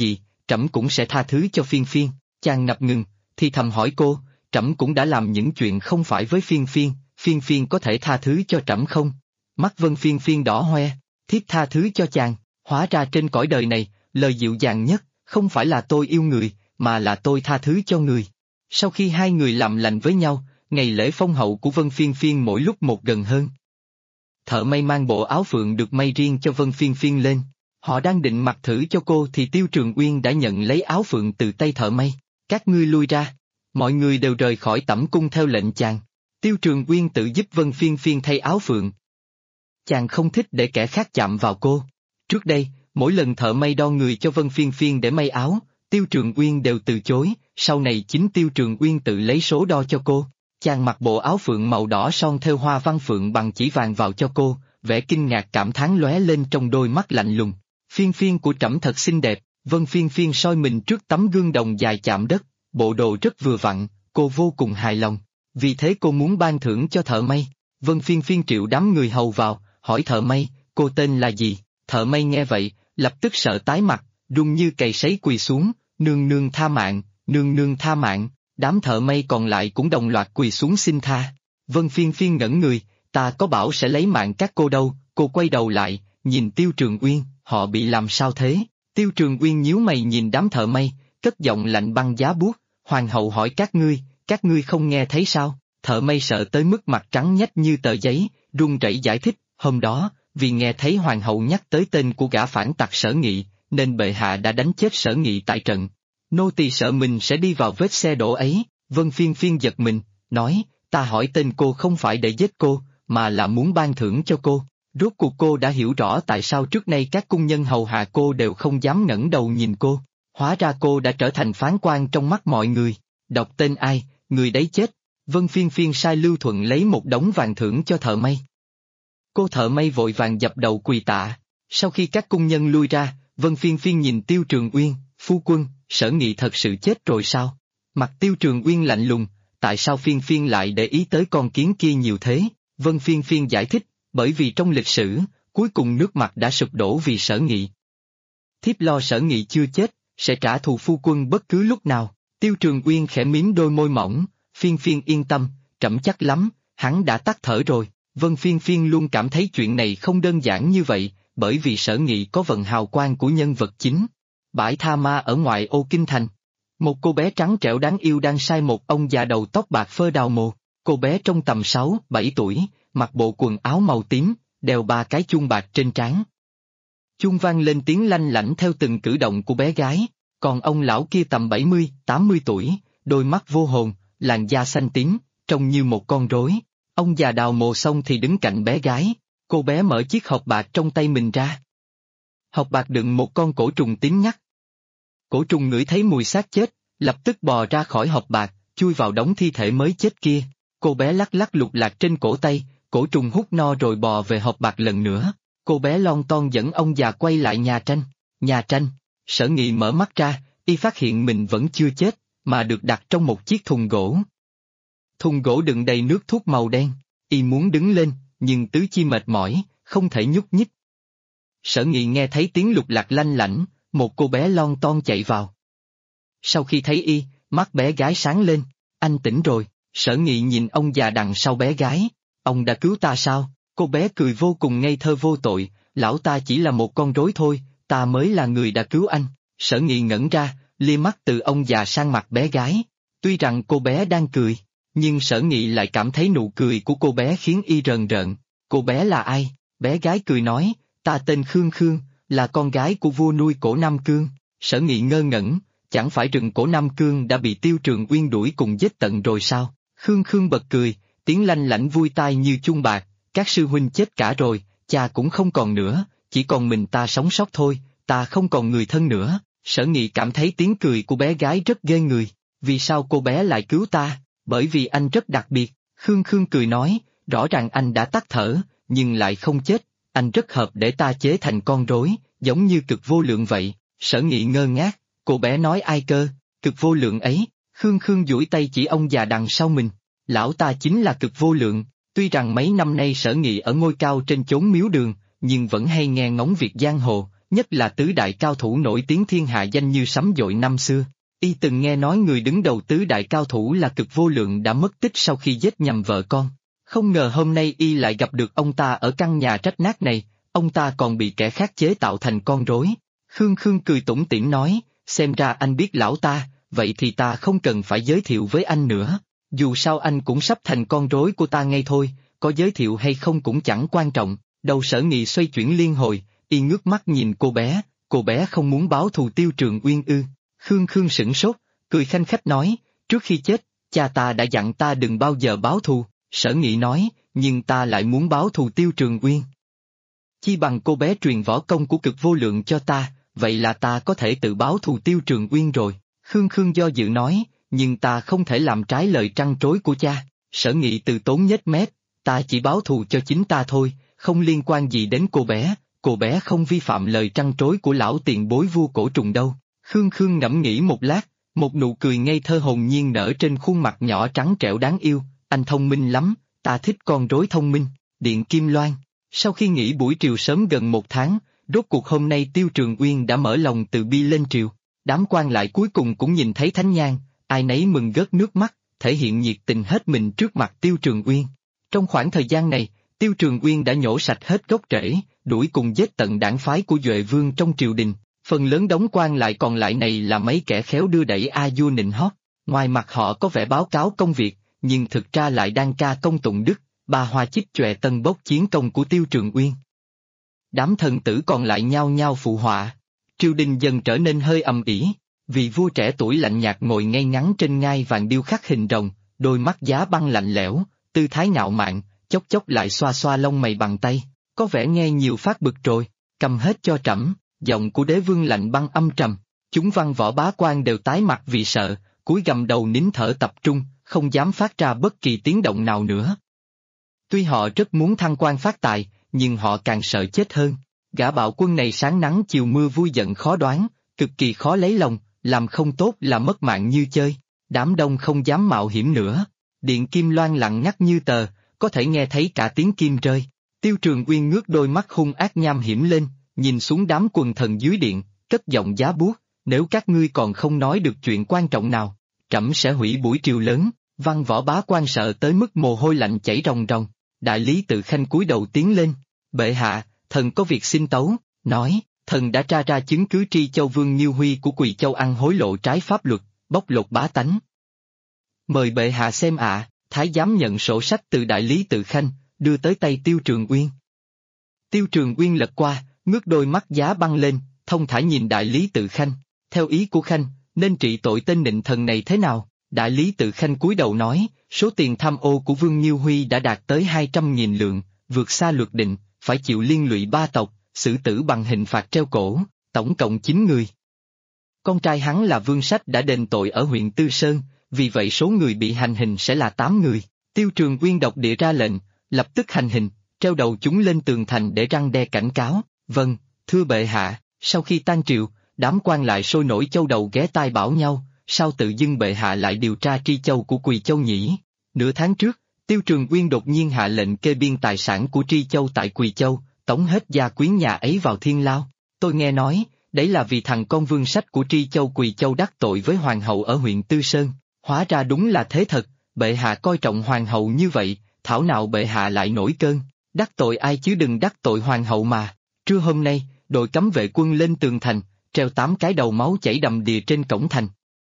[SPEAKER 1] trẫm cũng sẽ tha thứ cho Phiên Phiên. Chàng ngập ngừng, thì thầm hỏi cô, trẫm cũng đã làm những chuyện không phải với Phiên Phiên, Phiên Phiên có thể tha thứ cho trẫm không? Mắt Vân Phiên Phiên đỏ hoe, thiếp tha thứ cho chàng, hóa ra trên cõi đời này, lời dịu dàng nhất, không phải là tôi yêu người, mà là tôi tha thứ cho người. Sau khi hai người làm lành với nhau, ngày lễ phong hậu của Vân Phiên Phiên mỗi lúc một gần hơn. Thợ may mang bộ áo phượng được may riêng cho Vân Phiên Phiên lên. Họ đang định mặc thử cho cô thì Tiêu Trường Uyên đã nhận lấy áo phượng từ tay thợ may. Các ngươi lui ra. Mọi người đều rời khỏi tẩm cung theo lệnh chàng. Tiêu Trường Uyên tự giúp Vân Phiên Phiên thay áo phượng. Chàng không thích để kẻ khác chạm vào cô. Trước đây, mỗi lần thợ may đo người cho Vân Phiên Phiên để may áo, Tiêu Trường Uyên đều từ chối, sau này chính Tiêu Trường Uyên tự lấy số đo cho cô. Chàng mặc bộ áo phượng màu đỏ son thêu hoa văn phượng bằng chỉ vàng vào cho cô, vẻ kinh ngạc cảm thán lóe lên trong đôi mắt lạnh lùng. Phiên Phiên của trẫm thật xinh đẹp. Vân Phiên Phiên soi mình trước tấm gương đồng dài chạm đất, bộ đồ rất vừa vặn, cô vô cùng hài lòng. Vì thế cô muốn ban thưởng cho thợ may. Vân Phiên Phiên triệu đám người hầu vào, hỏi thợ may, cô tên là gì? Thợ may nghe vậy, lập tức sợ tái mặt, run như cầy sấy quỳ xuống, nương nương tha mạng, nương nương tha mạng. Đám thợ may còn lại cũng đồng loạt quỳ xuống xin tha. Vân Phiên Phiên ngẩn người, ta có bảo sẽ lấy mạng các cô đâu. Cô quay đầu lại, nhìn Tiêu Trường Uyên, họ bị làm sao thế? Tiêu Trường Uyên nhíu mày nhìn đám thợ may, cất giọng lạnh băng giá buốt, hoàng hậu hỏi các ngươi không nghe thấy sao? Thợ may sợ tới mức mặt trắng nhách như tờ giấy, run rẩy giải thích, hôm đó, vì nghe thấy hoàng hậu nhắc tới tên của gã phản tặc Sở Nghị, nên bệ hạ đã đánh chết Sở Nghị tại trận. Nô tỳ sợ mình sẽ đi vào vết xe đổ ấy. Vân Phiên Phiên giật mình, nói, ta hỏi tên cô không phải để giết cô, mà là muốn ban thưởng cho cô. Rốt cuộc cô đã hiểu rõ tại sao trước nay các cung nhân hầu hạ cô đều không dám ngẩng đầu nhìn cô. Hóa ra cô đã trở thành phán quan trong mắt mọi người. Đọc tên ai, người đấy chết. Vân Phiên Phiên sai Lưu Thuận lấy một đống vàng thưởng cho thợ may. Cô thợ may vội vàng dập đầu quỳ tạ. Sau khi các cung nhân lui ra, Vân Phiên Phiên nhìn Tiêu Trường Uyên, phu quân, Sở Nghị thật sự chết rồi sao? Mặt Tiêu Trường Uyên lạnh lùng, tại sao Phiên Phiên lại để ý tới con kiến kia nhiều thế? Vân Phiên Phiên giải thích, bởi vì trong lịch sử, cuối cùng nước mặt đã sụp đổ vì Sở Nghị. Thiếp lo Sở Nghị chưa chết, sẽ trả thù phu quân bất cứ lúc nào. Tiêu Trường Uyên khẽ mím đôi môi mỏng, Phiên Phiên yên tâm, trẫm chắc lắm, hắn đã tắt thở rồi. Vân Phiên Phiên luôn cảm thấy chuyện này không đơn giản như vậy, bởi vì Sở Nghị có vận hào quang của nhân vật chính. Bãi Tha Ma ở ngoại ô Kinh Thành. Một cô bé trắng trẻo đáng yêu đang sai một ông già đầu tóc bạc phơ đào mồ. Cô bé trong tầm 6-7 tuổi, mặc bộ quần áo màu tím, đeo 3 cái chuông bạc trên trán. Chuông vang lên tiếng lanh lảnh theo từng cử động của bé gái, còn ông lão kia tầm 70-80 tuổi, đôi mắt vô hồn, làn da xanh tím, trông như một con rối. Ông già đào mồ xong thì đứng cạnh bé gái, cô bé mở chiếc hộp bạc trong tay mình ra. Hộp bạc đựng một con cổ trùng tím nhắt. Cổ trùng ngửi thấy mùi xác chết, lập tức bò ra khỏi hộp bạc, chui vào đống thi thể mới chết kia. Cô bé lắc lắc lục lạc trên cổ tay, cổ trùng hút no rồi bò về hộp bạc lần nữa. Cô bé lon ton dẫn ông già quay lại nhà tranh. Nhà tranh, Sở Nghị mở mắt ra, y phát hiện mình vẫn chưa chết, mà được đặt trong một chiếc thùng gỗ. Thùng gỗ đựng đầy nước thuốc màu đen, y muốn đứng lên, nhưng tứ chi mệt mỏi, không thể nhúc nhích. Sở Nghị nghe thấy tiếng lục lạc lanh lảnh, một cô bé lon ton chạy vào. Sau khi thấy y, mắt bé gái sáng lên, anh tỉnh rồi. Sở Nghị nhìn ông già đằng sau bé gái, ông đã cứu ta sao? Cô bé cười vô cùng ngây thơ vô tội, lão ta chỉ là một con rối thôi, ta mới là người đã cứu anh. Sở Nghị ngẩn ra, lia mắt từ ông già sang mặt bé gái. Tuy rằng cô bé đang cười, nhưng Sở Nghị lại cảm thấy nụ cười của cô bé khiến y rờn rợn. Cô bé là ai? Bé gái cười nói, ta tên Khương Khương, là con gái của vua nuôi Cổ Nam Cương. Sở Nghị ngơ ngẩn, chẳng phải rừng Cổ Nam Cương đã bị Tiêu Trường Uyên đuổi cùng giết tận rồi sao? Khương Khương bật cười, tiếng lanh lảnh vui tai như chuông bạc, các sư huynh chết cả rồi, cha cũng không còn nữa, chỉ còn mình ta sống sót thôi, ta không còn người thân nữa. Sở Nghị cảm thấy tiếng cười của bé gái rất ghê người, vì sao cô bé lại cứu ta? Bởi vì anh rất đặc biệt. Khương Khương cười nói, rõ ràng anh đã tắt thở, nhưng lại không chết, anh rất hợp để ta chế thành con rối, giống như Cực Vô Lượng vậy. Sở Nghị ngơ ngác, cô bé nói ai cơ, Cực Vô Lượng ấy? Khương Khương duỗi tay chỉ ông già đằng sau mình, lão ta chính là Cực Vô Lượng. Tuy rằng mấy năm nay Sở Nghị ở ngôi cao trên chốn miếu đường, nhưng vẫn hay nghe ngóng việc giang hồ, nhất là tứ đại cao thủ nổi tiếng thiên hạ danh như sấm dội năm xưa. Y từng nghe nói người đứng đầu tứ đại cao thủ là Cực Vô Lượng đã mất tích sau khi giết nhầm vợ con. Không ngờ hôm nay y lại gặp được ông ta ở căn nhà rách nát này, ông ta còn bị kẻ khác chế tạo thành con rối. Khương Khương cười tủm tỉm nói, xem ra anh biết lão ta, vậy thì ta không cần phải giới thiệu với anh nữa. Dù sao anh cũng sắp thành con rối của ta ngay thôi, có giới thiệu hay không cũng chẳng quan trọng. Đầu Sở Nghị xoay chuyển liên hồi, y ngước mắt nhìn cô bé không muốn báo thù Tiêu Trường Uyên ư? Khương Khương sửng sốt, cười khanh khách nói, trước khi chết, cha ta đã dặn ta đừng bao giờ báo thù. Sở Nghị nói, nhưng ta lại muốn báo thù Tiêu Trường Uyên. Chi bằng cô bé truyền võ công của Cực Vô Lượng cho ta, vậy là ta có thể tự báo thù Tiêu Trường Uyên rồi. Khương Khương do dự nói, nhưng ta không thể làm trái lời trăn trối của cha. Sở Nghị từ tốn nhếch mép, ta chỉ báo thù cho chính ta thôi, không liên quan gì đến cô bé không vi phạm lời trăn trối của lão tiền bối Vua Cổ Trùng đâu. Khương Khương ngẫm nghĩ một lát, một nụ cười ngây thơ hồn nhiên nở trên khuôn mặt nhỏ trắng trẻo đáng yêu, anh thông minh lắm, ta thích con rối thông minh. Điện Kim Loan. Sau khi nghỉ buổi triều sớm gần 1 tháng, rốt cuộc hôm nay Tiêu Trường Uyên đã mở lòng từ bi lên triều. Đám quan lại cuối cùng cũng nhìn thấy thánh nhang, ai nấy mừng rớt nước mắt, thể hiện nhiệt tình hết mình trước mặt Tiêu Trường Uyên. Trong khoảng thời gian này, Tiêu Trường Uyên đã nhổ sạch hết gốc rễ, đuổi cùng giết tận đảng phái của Duệ Vương trong triều đình. Phần lớn đống quan lại còn lại này là mấy kẻ khéo đưa đẩy a vua nịnh hót. Ngoài mặt họ có vẻ báo cáo công việc, nhưng thực ra lại đang ca công tụng đức, ba hoa chích chòe tân bốc chiến công của Tiêu Trường Uyên. Đám thần tử còn lại nhao nhao phụ họa. Triều đình dần trở nên hơi ầm ĩ, vị vua trẻ tuổi lạnh nhạt ngồi ngay ngắn trên ngai vàng điêu khắc hình rồng, đôi mắt giá băng lạnh lẽo, tư thái ngạo mạn, chốc chốc lại xoa xoa lông mày bằng tay, có vẻ nghe nhiều phát bực rồi, cầm hết cho trẫm. Giọng của đế vương lạnh băng âm trầm, chúng văn võ bá quan đều tái mặt vì sợ, cúi gằm đầu nín thở tập trung, không dám phát ra bất kỳ tiếng động nào nữa. Tuy họ rất muốn thăng quan phát tài, nhưng họ càng sợ chết hơn. Gã bạo quân này sáng nắng chiều mưa vui giận khó đoán, cực kỳ khó lấy lòng, làm không tốt là mất mạng như chơi. Đám đông không dám mạo hiểm nữa. Điện Kim Loan lặng ngắt như tờ, có thể nghe thấy cả tiếng kim rơi. Tiêu Trường Uyên ngước đôi mắt hung ác nham hiểm lên, nhìn xuống đám quần thần dưới điện, cất giọng giá buốt, nếu các ngươi còn không nói được chuyện quan trọng nào, trẫm sẽ hủy buổi triều lớn. Văn võ bá quan sợ tới mức mồ hôi lạnh chảy ròng ròng. Đại lý Tự Khanh cúi đầu tiến lên, bệ hạ, thần có việc xin tấu, nói, thần đã tra ra chứng cứ Tri Châu Vương Nhiêu Huy của Quỳ Châu ăn hối lộ trái pháp luật, bóc lột bá tánh. Mời bệ hạ xem ạ. Thái giám nhận sổ sách từ đại lý Tự Khanh, đưa tới tay Tiêu Trường Uyên. Tiêu Trường Uyên lật qua, ngước đôi mắt giá băng lên, thông thả nhìn đại lý Tự Khanh, theo ý của Khanh, nên trị tội tên nịnh thần này thế nào? Đại lý Tự Khanh cúi đầu nói, số tiền tham ô của Vương Nhiêu Huy đã đạt tới 200.000 lượng, vượt xa luật định, phải chịu liên lụy 3 tộc, xử tử bằng hình phạt treo cổ, tổng cộng 9 người. Con trai hắn là Vương Sách đã đền tội ở huyện Tư Sơn, vì vậy số người bị hành hình sẽ là 8 người. Tiêu Trường Uyên đọc địa ra lệnh, lập tức hành hình, treo đầu chúng lên tường thành để răn đe cảnh cáo. Vâng, thưa bệ hạ. Sau khi tan triều, đám quan lại sôi nổi châu đầu ghé tai bảo nhau, sao tự dưng bệ hạ lại điều tra Tri Châu của Quỳ Châu nhỉ? Nửa tháng trước, Tiêu Trường Uyên đột nhiên hạ lệnh kê biên tài sản của Tri Châu tại Quỳ Châu, tống hết gia quyến nhà ấy vào thiên lao. Tôi nghe nói, đấy là vì thằng con Vương Sách của Tri Châu Quỳ Châu đắc tội với hoàng hậu ở huyện Tư Sơn. Hóa ra đúng là thế thật, bệ hạ coi trọng hoàng hậu như vậy, thảo nào bệ hạ lại nổi cơn, đắc tội ai chứ đừng đắc tội hoàng hậu mà. Trưa hôm nay, đội cấm vệ quân lên tường thành, treo 8 cái đầu máu chảy đầm đìa trên cổng thành.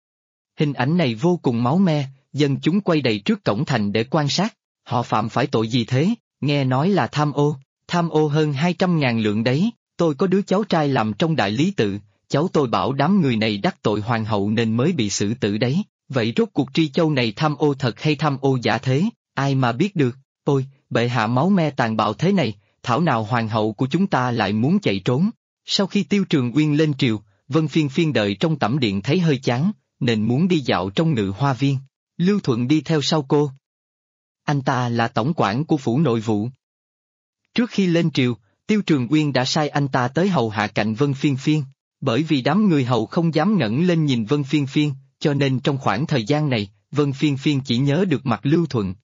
[SPEAKER 1] Hình ảnh này vô cùng máu me, dân chúng quay đầy trước cổng thành để quan sát. Họ phạm phải tội gì thế? Nghe nói là tham ô hơn 200.000 lượng đấy. Tôi có đứa cháu trai làm trong đại lý tự, cháu tôi bảo đám người này đắc tội hoàng hậu nên mới bị xử tử đấy. Vậy rốt cuộc Tri Châu này tham ô thật hay tham ô giả thế? Ai mà biết được? Ôi, bệ hạ máu me tàn bạo thế này, thảo nào hoàng hậu của chúng ta lại muốn chạy trốn. Sau khi Tiêu Trường Uyên lên triều, Vân Phiên Phiên đợi trong tẩm điện thấy hơi chán, nên muốn đi dạo trong Ngự Hoa Viên. Lưu Thuận đi theo sau cô. Anh ta là tổng quản của phủ nội vụ. Trước khi lên triều, Tiêu Trường Uyên đã sai anh ta tới hầu hạ cạnh Vân Phiên Phiên. Bởi vì đám người hầu không dám ngẩng lên nhìn Vân Phiên Phiên, cho nên trong khoảng thời gian này, Vân Phiên Phiên chỉ nhớ được mặt Lưu Thuận.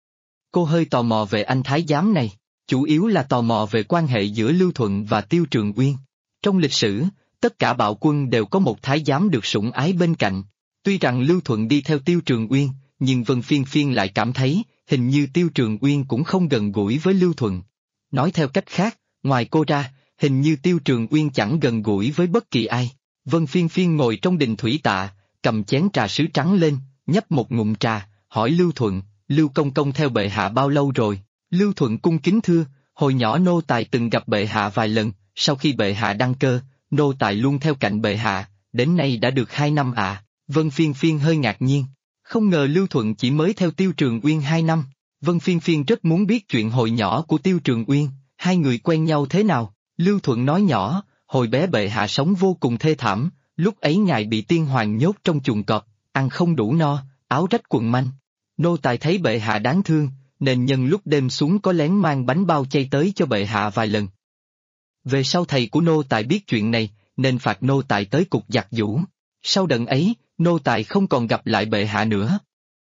[SPEAKER 1] Cô hơi tò mò về anh thái giám này, chủ yếu là tò mò về quan hệ giữa Lưu Thuận và Tiêu Trường Uyên. Trong lịch sử, tất cả bạo quân đều có một thái giám được sủng ái bên cạnh. Tuy rằng Lưu Thuận đi theo Tiêu Trường Uyên, nhưng Vân Phiên Phiên lại cảm thấy, hình như Tiêu Trường Uyên cũng không gần gũi với Lưu Thuận. Nói theo cách khác, ngoài cô ra, hình như Tiêu Trường Uyên chẳng gần gũi với bất kỳ ai. Vân Phiên Phiên ngồi trong đình thủy tạ, cầm chén trà sứ trắng lên, nhấp một ngụm trà, hỏi Lưu Thuận, Lưu công công theo bệ hạ bao lâu rồi? Lưu Thuận cung kính thưa, hồi nhỏ nô tài từng gặp bệ hạ vài lần, sau khi bệ hạ đăng cơ, nô tài luôn theo cạnh bệ hạ, đến nay đã được 2 năm ạ. Vân Phiên Phiên hơi ngạc nhiên, không ngờ Lưu Thuận chỉ mới theo Tiêu Trường Uyên 2 năm. Vân Phiên Phiên rất muốn biết chuyện hồi nhỏ của Tiêu Trường Uyên, hai người quen nhau thế nào. Lưu Thuận nói nhỏ, hồi bé bệ hạ sống vô cùng thê thảm, lúc ấy ngài bị tiên hoàng nhốt trong chuồng cọp, ăn không đủ no, áo rách quần manh. Nô tài thấy bệ hạ đáng thương, nên nhân lúc đêm xuống có lén mang bánh bao chay tới cho bệ hạ vài lần. Về sau thầy của nô tài biết chuyện này, nên phạt nô tài tới cục giặt giũ. Sau đợt ấy, nô tài không còn gặp lại bệ hạ nữa.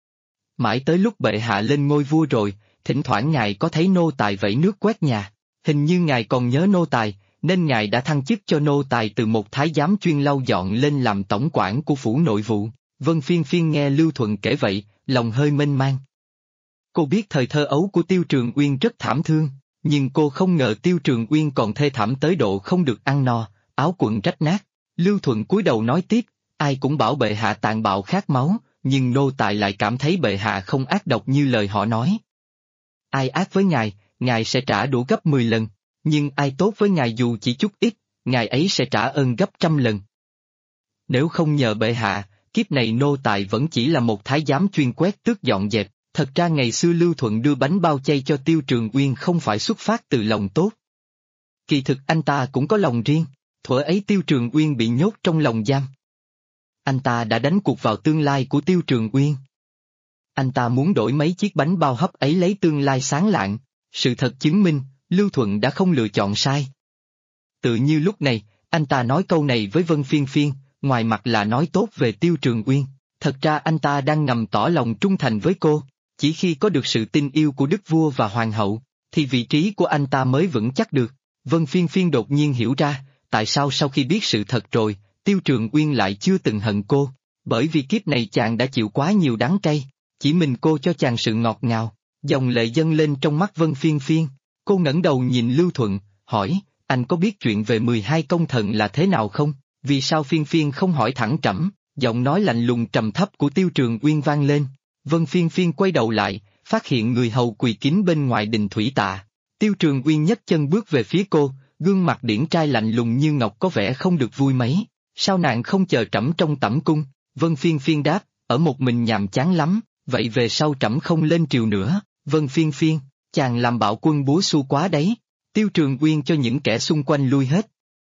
[SPEAKER 1] Mãi tới lúc bệ hạ lên ngôi vua rồi, thỉnh thoảng ngài có thấy nô tài vẩy nước quét nhà. Hình như ngài còn nhớ nô tài, nên ngài đã thăng chức cho nô tài từ một thái giám chuyên lau dọn lên làm tổng quản của phủ nội vụ. Vân Phiên Phiên nghe Lưu Thuận kể vậy, lòng hơi mênh mang. Cô biết thời thơ ấu của Tiêu Trường Uyên rất thảm thương, nhưng cô không ngờ Tiêu Trường Uyên còn thê thảm tới độ không được ăn no, áo quần rách nát. Lưu Thuận cúi đầu nói tiếp, ai cũng bảo bệ hạ tàn bạo khát máu, nhưng nô tài lại cảm thấy bệ hạ không ác độc như lời họ nói. Ai ác với ngài sẽ trả đủ gấp 10 lần, nhưng ai tốt với ngài dù chỉ chút ít, ngài ấy sẽ trả ơn gấp 100 lần. Nếu không nhờ bệ hạ, kiếp này nô tài vẫn chỉ là một thái giám chuyên quét tước dọn dẹp. Thật ra ngày xưa Lưu Thuận đưa bánh bao chay cho Tiêu Trường Uyên không phải xuất phát từ lòng tốt. Kỳ thực anh ta cũng có lòng riêng, thuở ấy Tiêu Trường Uyên bị nhốt trong lồng giam. Anh ta đã đánh cuộc vào tương lai của Tiêu Trường Uyên. Anh ta muốn đổi mấy chiếc bánh bao hấp ấy lấy tương lai sáng lạng, sự thật chứng minh, Lưu Thuận đã không lựa chọn sai. Tự như lúc này, anh ta nói câu này với Vân Phiên Phiên, ngoài mặt là nói tốt về Tiêu Trường Uyên, thật ra anh ta đang ngầm tỏ lòng trung thành với cô. Chỉ khi có được sự tin yêu của đức vua và hoàng hậu, thì vị trí của anh ta mới vững chắc được. Vân Phiên Phiên đột nhiên hiểu ra, tại sao sau khi biết sự thật rồi, Tiêu Trường Uyên lại chưa từng hận cô, bởi vì kiếp này chàng đã chịu quá nhiều đắng cay, chỉ mình cô cho chàng sự ngọt ngào. Dòng lệ dâng lên trong mắt Vân Phiên Phiên, cô ngẩng đầu nhìn Lưu Thuận, hỏi, anh có biết chuyện về 12 công thần là thế nào không? Vì sao Phiên Phiên không hỏi thẳng trẫm? Giọng nói lạnh lùng trầm thấp của Tiêu Trường Uyên vang lên. Vân Phiên Phiên quay đầu lại, phát hiện người hầu quỳ kín bên ngoài đình thủy tạ. Tiêu Trường Uyên nhấc chân bước về phía cô, gương mặt điển trai lạnh lùng như ngọc có vẻ không được vui mấy. Sao nàng không chờ trẫm trong tẩm cung? Vân Phiên Phiên đáp, ở một mình nhàm chán lắm, vậy về sau trẫm không lên triều nữa. Vân Phiên Phiên, chàng làm bạo quân búa xu quá đấy. Tiêu Trường Uyên cho những kẻ xung quanh lui hết.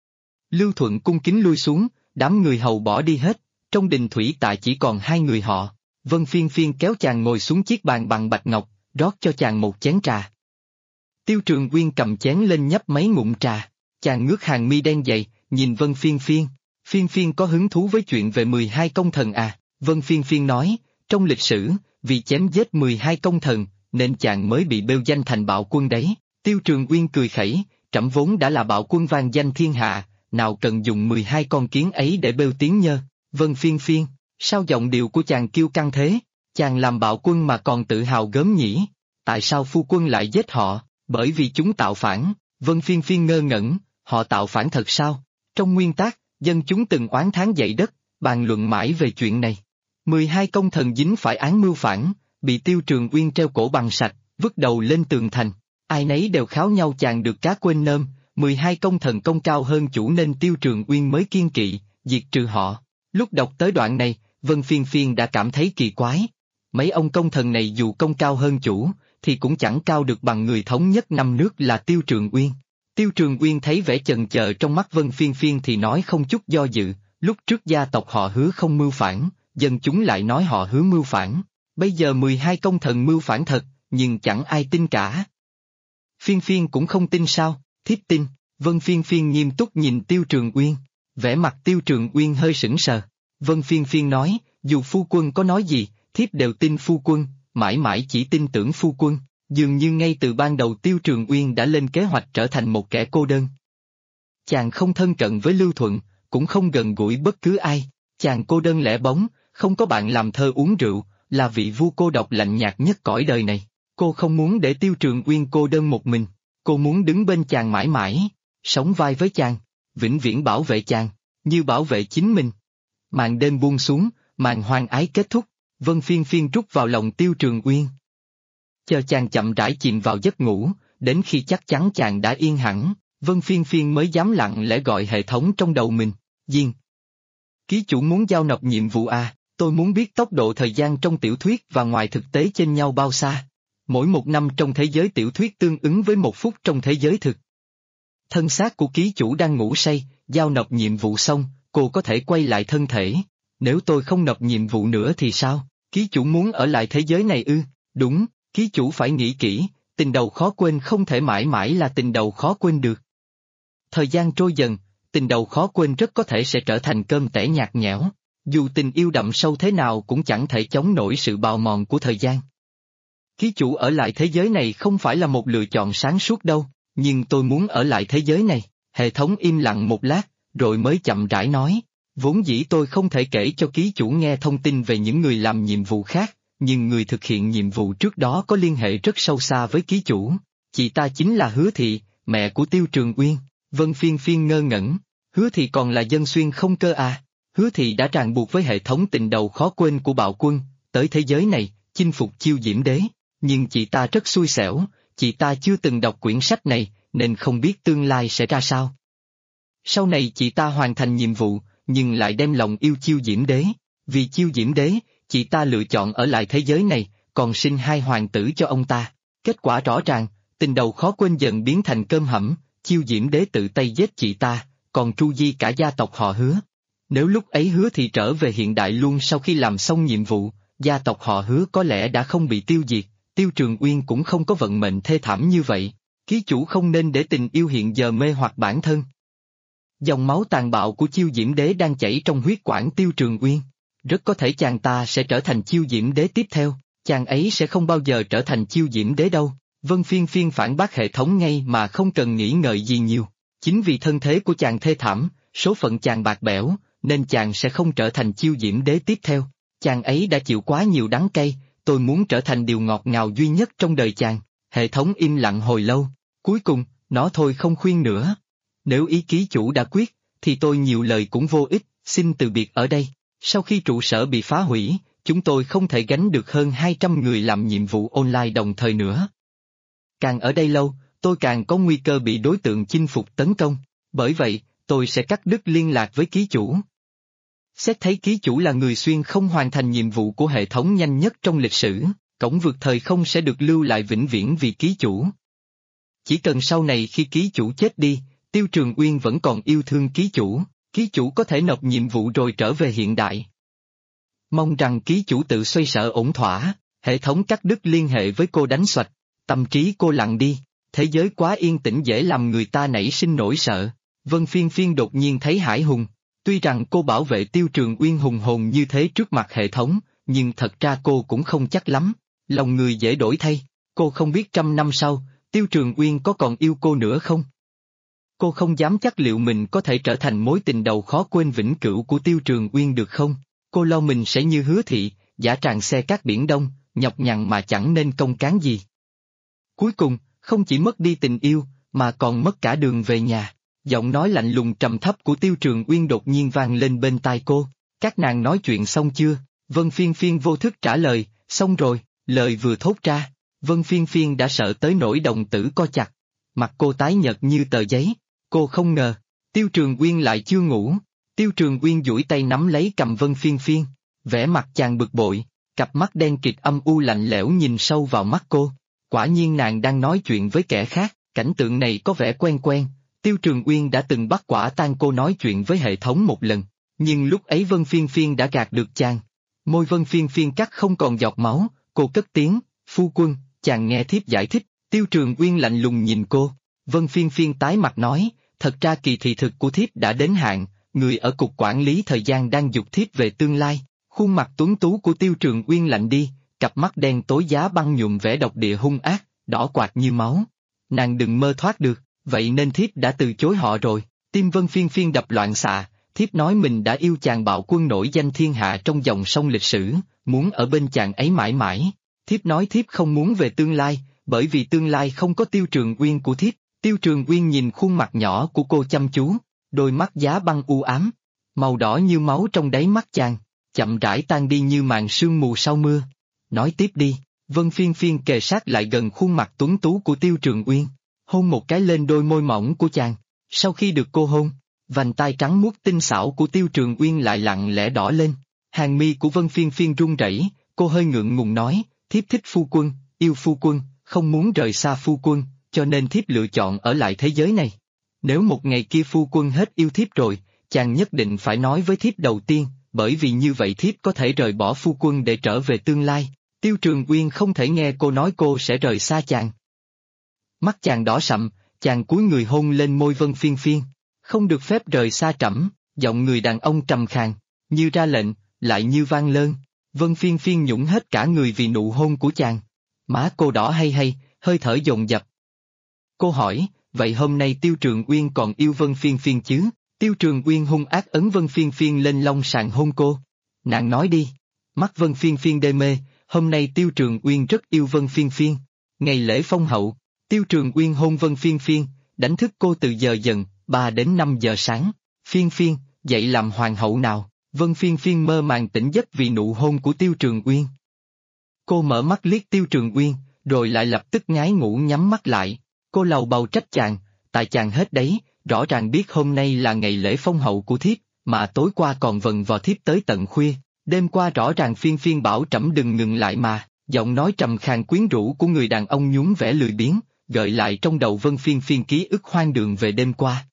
[SPEAKER 1] Lưu Thuận cung kính lui xuống, đám người hầu bỏ đi hết, trong đình thủy tạ chỉ còn 2 người họ. Vân Phiên Phiên kéo chàng ngồi xuống chiếc bàn bằng bạch ngọc, rót cho chàng một chén trà. Tiêu Trường Uyên cầm chén lên nhấp mấy ngụm trà, chàng ngước hàng mi đen dày, nhìn Vân Phiên Phiên. Phiên Phiên có hứng thú với chuyện về 12 công thần à? Vân Phiên Phiên nói, trong lịch sử, vì chém giết 12 công thần, nên chàng mới bị bêu danh thành bạo quân đấy. Tiêu Trường Uyên cười khẩy, trẫm vốn đã là bạo quân vang danh thiên hạ, nào cần dùng 12 con kiến ấy để bêu tiếng nhơ. Vân Phiên Phiên, sao giọng điệu của chàng kiêu căng thế? Chàng làm bạo quân mà còn tự hào gớm nhỉ? Tại sao phu quân lại giết họ? Bởi vì chúng tạo phản. Vân Phiên Phiên ngơ ngẩn, họ tạo phản thật sao? Trong nguyên tắc, dân chúng từng oán thán dậy đất, bàn luận mãi về chuyện này. 12 công thần dính phải án mưu phản, bị Tiêu Trường Uyên treo cổ bằng sạch, vứt đầu lên tường thành. Ai nấy đều kháo nhau chàng được cá quên nơm, 12 công thần công cao hơn chủ nên Tiêu Trường Uyên mới kiên kỵ, diệt trừ họ. Lúc đọc tới đoạn này, Vân Phiên Phiên đã cảm thấy kỳ quái. Mấy ông công thần này dù công cao hơn chủ, thì cũng chẳng cao được bằng người thống nhất 5 nước là Tiêu Trường Uyên. Tiêu Trường Uyên thấy vẻ chần chờ trong mắt Vân Phiên Phiên thì nói không chút do dự, lúc trước gia tộc họ hứa không mưu phản, dân chúng lại nói họ hứa mưu phản. Bây giờ 12 công thần mưu phản thật, nhưng chẳng ai tin cả. Phiên Phiên cũng không tin sao? Thiếp tin. Vân Phiên Phiên nghiêm túc nhìn Tiêu Trường Uyên. Vẻ mặt Tiêu Trường Uyên hơi sững sờ. Vân Phiên Phiên nói, dù phu quân có nói gì, thiếp đều tin phu quân, mãi mãi chỉ tin tưởng phu quân. Dường như ngay từ ban đầu Tiêu Trường Uyên đã lên kế hoạch trở thành một kẻ cô đơn. Chàng không thân cận với Lưu Thuận, cũng không gần gũi bất cứ ai. Chàng cô đơn lẻ bóng, không có bạn làm thơ uống rượu, là vị vua cô độc lạnh nhạt nhất cõi đời này. Cô không muốn để Tiêu Trường Uyên cô đơn một mình, cô muốn đứng bên chàng mãi mãi, sống vai với chàng, vĩnh viễn bảo vệ chàng, như bảo vệ chính mình. Màn đêm buông xuống, màn hoang ái kết thúc, Vân Phiên Phiên rút vào lòng Tiêu Trường Uyên. Chờ chàng chậm rãi chìm vào giấc ngủ, đến khi chắc chắn chàng đã yên hẳn, Vân Phiên Phiên mới dám lặng lẽ gọi hệ thống trong đầu mình, Diên. Ký chủ muốn giao nộp nhiệm vụ à, tôi muốn biết tốc độ thời gian trong tiểu thuyết và ngoài thực tế chênh nhau bao xa. Mỗi 1 năm trong thế giới tiểu thuyết tương ứng với 1 phút trong thế giới thực. Thân xác của ký chủ đang ngủ say, giao nộp nhiệm vụ xong, cô có thể quay lại thân thể. Nếu tôi không nộp nhiệm vụ nữa thì sao? Ký chủ muốn ở lại thế giới này ư? Đúng, ký chủ phải nghĩ kỹ, tình đầu khó quên không thể mãi mãi là tình đầu khó quên được. Thời gian trôi dần, tình đầu khó quên rất có thể sẽ trở thành cơm tẻ nhạt nhẽo. Dù tình yêu đậm sâu thế nào cũng chẳng thể chống nổi sự bào mòn của thời gian. Ký chủ ở lại thế giới này không phải là một lựa chọn sáng suốt đâu, nhưng tôi muốn ở lại thế giới này. Hệ thống im lặng một lát, rồi mới chậm rãi nói. Vốn dĩ tôi không thể kể cho ký chủ nghe thông tin về những người làm nhiệm vụ khác, nhưng người thực hiện nhiệm vụ trước đó có liên hệ rất sâu xa với ký chủ. Chị ta chính là Hứa Thị, mẹ của Tiêu Trường Uyên. Vân Phiên Phiên ngơ ngẩn. Hứa Thị còn là dân xuyên không cơ à? Hứa Thị đã ràng buộc với hệ thống tình đầu khó quên của Bạo Quân, tới thế giới này, chinh phục Chiêu Diễm Đế. Nhưng chị ta rất xui xẻo, chị ta chưa từng đọc quyển sách này, nên không biết tương lai sẽ ra sao. Sau này chị ta hoàn thành nhiệm vụ, nhưng lại đem lòng yêu Chiêu Diễm Đế. Vì Chiêu Diễm Đế, chị ta lựa chọn ở lại thế giới này, còn sinh 2 hoàng tử cho ông ta. Kết quả rõ ràng, tình đầu khó quên dần biến thành cơm hẩm, Chiêu Diễm Đế tự tay giết chị ta, còn tru di cả gia tộc họ Hứa. Nếu lúc ấy Hứa Thị trở về hiện đại luôn sau khi làm xong nhiệm vụ, gia tộc họ Hứa có lẽ đã không bị tiêu diệt, Tiêu Trường Uyên cũng không có vận mệnh thê thảm như vậy. Ký chủ không nên để tình yêu hiện giờ mê hoặc bản thân. Dòng máu tàn bạo của Chiêu Diễm Đế đang chảy trong huyết quản Tiêu Trường Uyên. Rất có thể chàng ta sẽ trở thành Chiêu Diễm Đế tiếp theo, chàng ấy sẽ không bao giờ trở thành Chiêu Diễm Đế đâu. Vân Phiên Phiên phản bác hệ thống ngay mà không cần nghĩ ngợi gì nhiều. Chính vì thân thế của chàng thê thảm, số phận chàng bạc bẽo, nên chàng sẽ không trở thành Chiêu Diễm Đế tiếp theo. Chàng ấy đã chịu quá nhiều đắng cay, tôi muốn trở thành điều ngọt ngào duy nhất trong đời chàng. Hệ thống im lặng hồi lâu, cuối cùng, nó thôi không khuyên nữa. Nếu ý ký chủ đã quyết, thì tôi nhiều lời cũng vô ích, xin từ biệt ở đây. Sau khi trụ sở bị phá hủy, chúng tôi không thể gánh được hơn 200 người làm nhiệm vụ online đồng thời nữa. Càng ở đây lâu, tôi càng có nguy cơ bị đối tượng chinh phục tấn công, bởi vậy, tôi sẽ cắt đứt liên lạc với ký chủ. Xét thấy ký chủ là người xuyên không hoàn thành nhiệm vụ của hệ thống nhanh nhất trong lịch sử, cổng vượt thời không sẽ được lưu lại vĩnh viễn vì ký chủ. Chỉ cần sau này khi ký chủ chết đi, Tiêu Trường Uyên vẫn còn yêu thương ký chủ có thể nộp nhiệm vụ rồi trở về hiện đại. Mong rằng ký chủ tự xoay sở ổn thỏa, hệ thống cắt đứt liên hệ với cô đánh xoạch, tâm trí cô lặng đi, thế giới quá yên tĩnh dễ làm người ta nảy sinh nỗi sợ. Vân Phiên Phiên đột nhiên thấy hãi hùng, tuy rằng cô bảo vệ Tiêu Trường Uyên hùng hồn như thế trước mặt hệ thống, nhưng thật ra cô cũng không chắc lắm, lòng người dễ đổi thay, cô không biết 100 năm sau, Tiêu Trường Uyên có còn yêu cô nữa không? Cô không dám chắc liệu mình có thể trở thành mối tình đầu khó quên vĩnh cửu của Tiêu Trường Uyên được không? Cô lo mình sẽ như Hứa Thị, giả tràng xe cát biển đông, nhọc nhằn mà chẳng nên công cán gì. Cuối cùng, không chỉ mất đi tình yêu, mà còn mất cả đường về nhà. Giọng nói lạnh lùng trầm thấp của Tiêu Trường Uyên đột nhiên vang lên bên tai cô. Các nàng nói chuyện xong chưa? Vân Phiên Phiên vô thức trả lời, xong rồi. Lời vừa thốt ra, Vân Phiên Phiên đã sợ tới nỗi đồng tử co chặt. Mặt cô tái nhợt như tờ giấy. Cô không ngờ, Tiêu Trường Uyên lại chưa ngủ. Tiêu Trường Uyên duỗi tay nắm lấy cầm Vân Phiên Phiên. Vẻ mặt chàng bực bội, cặp mắt đen kịt âm u lạnh lẽo nhìn sâu vào mắt cô. Quả nhiên nàng đang nói chuyện với kẻ khác, cảnh tượng này có vẻ quen quen. Tiêu Trường Uyên đã từng bắt quả tang cô nói chuyện với hệ thống một lần, nhưng lúc ấy Vân Phiên Phiên đã gạt được chàng. Môi Vân Phiên Phiên cắt không còn giọt máu, cô cất tiếng, phu quân, chàng nghe thiếp giải thích. Tiêu Trường Uyên lạnh lùng nhìn cô, Vân Phiên Phiên tái mặt nói, thật ra kỳ thị thực của thiếp đã đến hạn, người ở cục quản lý thời gian đang giục thiếp về tương lai. Khuôn mặt tuấn tú của Tiêu Trường Uyên lạnh đi, cặp mắt đen tối giá băng nhuộm vẻ độc địa hung ác, đỏ quạt như máu. Nàng đừng mơ thoát được, vậy nên thiếp đã từ chối họ rồi. Tim Vân Phiên Phiên đập loạn xạ, thiếp nói mình đã yêu chàng bạo quân nổi danh thiên hạ trong dòng sông lịch sử, muốn ở bên chàng ấy mãi mãi. Thiếp nói thiếp không muốn về tương lai, bởi vì tương lai không có Tiêu Trường Uyên của thiếp. Tiêu Trường Uyên nhìn khuôn mặt nhỏ của cô chăm chú, đôi mắt giá băng u ám, màu đỏ như máu trong đáy mắt chàng, chậm rãi tan đi như màn sương mù sau mưa. Nói tiếp đi. Vân Phiên Phiên kề sát lại gần khuôn mặt tuấn tú của Tiêu Trường Uyên, hôn một cái lên đôi môi mỏng của chàng. Sau khi được cô hôn, vành tai trắng muốt tinh xảo của Tiêu Trường Uyên lại lặng lẽ đỏ lên. Hàng mi của Vân Phiên Phiên run rẩy, cô hơi ngượng ngùng nói, thiếp thích phu quân, yêu phu quân, không muốn rời xa phu quân, cho nên thiếp lựa chọn ở lại thế giới này. Nếu một ngày kia phu quân hết yêu thiếp rồi, chàng nhất định phải nói với thiếp đầu tiên, bởi vì như vậy thiếp có thể rời bỏ phu quân để trở về tương lai. Tiêu Trường Uyên không thể nghe cô nói cô sẽ rời xa chàng. Mắt chàng đỏ sậm, chàng cúi người hôn lên môi Vân Phiên Phiên. Không được phép rời xa trẫm, giọng người đàn ông trầm khàn, như ra lệnh, lại như vang lơn. Vân Phiên Phiên nhũng hết cả người vì nụ hôn của chàng. Má cô đỏ hay, hơi thở dồn dập. Cô hỏi, vậy hôm nay Tiêu Trường Uyên còn yêu Vân Phiên Phiên chứ? Tiêu Trường Uyên hung ác ấn Vân Phiên Phiên lên long sàn hôn cô. Nàng nói đi. Mắt Vân Phiên Phiên đê mê, hôm nay Tiêu Trường Uyên rất yêu Vân Phiên Phiên. Ngày lễ phong hậu, Tiêu Trường Uyên hôn Vân Phiên Phiên, đánh thức cô từ giờ dần, 3 đến 5 giờ sáng. Phiên Phiên, dậy làm hoàng hậu nào. Vân Phiên Phiên mơ màng tỉnh giấc vì nụ hôn của Tiêu Trường Uyên. Cô mở mắt liếc Tiêu Trường Uyên, rồi lại lập tức ngái ngủ nhắm mắt lại. Cô lầu bầu trách chàng, tại chàng hết đấy, rõ ràng biết hôm nay là ngày lễ phong hậu của thiếp, mà tối qua còn vần vò thiếp tới tận khuya. Đêm qua rõ ràng Phiên Phiên bảo trẫm đừng ngừng lại mà, giọng nói trầm khàn quyến rũ của người đàn ông nhún vẻ lười biếng, gợi lại trong đầu Vân Phiên Phiên ký ức hoang đường về đêm qua.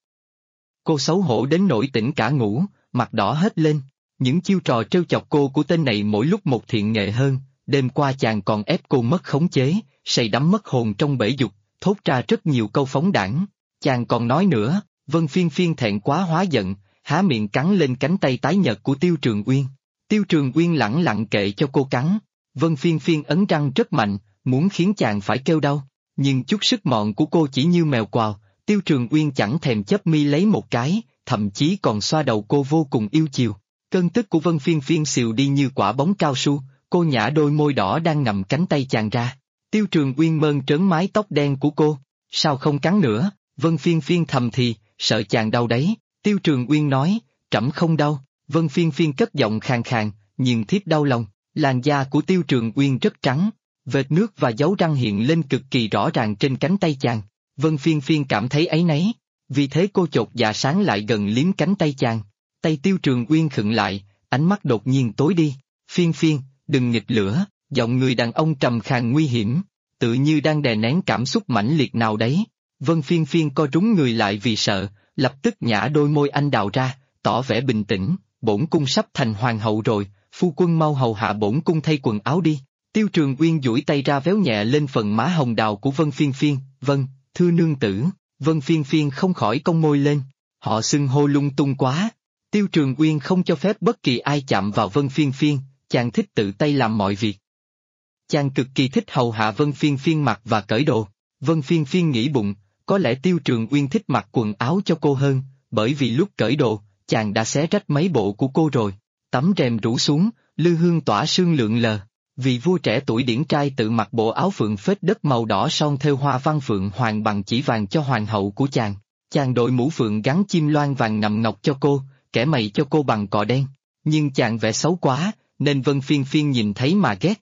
[SPEAKER 1] Cô xấu hổ đến nỗi tỉnh cả ngủ, mặt đỏ hết lên. Những chiêu trò trêu chọc cô của tên này mỗi lúc một thiện nghệ hơn. Đêm qua chàng còn ép cô mất khống chế, say đắm mất hồn trong bể dục, thốt ra rất nhiều câu phóng đãng. Chàng còn nói nữa. Vân Phiên Phiên thẹn quá hóa giận, há miệng cắn lên cánh tay tái nhợt của Tiêu Trường Uyên. Tiêu Trường Uyên lẳng lặng kệ cho cô cắn. Vân Phiên Phiên ấn răng rất mạnh, muốn khiến chàng phải kêu đau. Nhưng chút sức mọn của cô chỉ như mèo quào, Tiêu Trường Uyên chẳng thèm chớp mi lấy một cái, thậm chí còn xoa đầu cô vô cùng yêu chiều. Cơn tức của Vân Phiên Phiên xìu đi như quả bóng cao su, cô nhả đôi môi đỏ đang ngậm cánh tay chàng ra. Tiêu Trường Uyên mơn trớn mái tóc đen của cô, sao không cắn nữa? Vân Phiên Phiên thầm thì, sợ chàng đau đấy. Tiêu Trường Uyên nói, trẫm không đau. Vân Phiên Phiên cất giọng khàn khàn, nhưng thiếp đau lòng. Làn da của Tiêu Trường Uyên rất trắng, vệt nước và dấu răng hiện lên cực kỳ rõ ràng trên cánh tay chàng. Vân Phiên Phiên cảm thấy áy náy, vì thế cô chột dạ sáng lại gần liếm cánh tay chàng. Tay Tiêu Trường Uyên khựng lại, ánh mắt đột nhiên tối đi. Phiên Phiên, đừng nghịch lửa, giọng người đàn ông trầm khàn nguy hiểm, tự như đang đè nén cảm xúc mãnh liệt nào đấy. Vân Phiên Phiên co rúm người lại vì sợ, lập tức nhả đôi môi anh đào ra, tỏ vẻ bình tĩnh, bổn cung sắp thành hoàng hậu rồi, phu quân mau hầu hạ bổn cung thay quần áo đi. Tiêu Trường Uyên duỗi tay ra véo nhẹ lên phần má hồng đào của Vân Phiên Phiên, vâng, thưa nương tử. Vân Phiên Phiên không khỏi cong môi lên, họ xưng hô lung tung quá. Tiêu Trường Uyên không cho phép bất kỳ ai chạm vào Vân Phiên Phiên, chàng thích tự tay làm mọi việc. Chàng cực kỳ thích hầu hạ Vân Phiên Phiên mặc và cởi đồ. Vân Phiên Phiên nghĩ bụng, có lẽ Tiêu Trường Uyên thích mặc quần áo cho cô hơn, bởi vì lúc cởi đồ, chàng đã xé rách mấy bộ của cô rồi. Tấm rèm rủ xuống, lư hương tỏa sương lượn lờ. Vị vua trẻ tuổi điển trai tự mặc bộ áo phượng phết đất màu đỏ son thêu hoa văn phượng hoàng bằng chỉ vàng cho hoàng hậu của chàng. Chàng đội mũ phượng gắn chim loan vàng nằm ngọc cho cô, kẻ mày cho cô bằng cọ đen. Nhưng chàng vẽ xấu quá, nên Vân Phiên Phiên nhìn thấy mà ghét.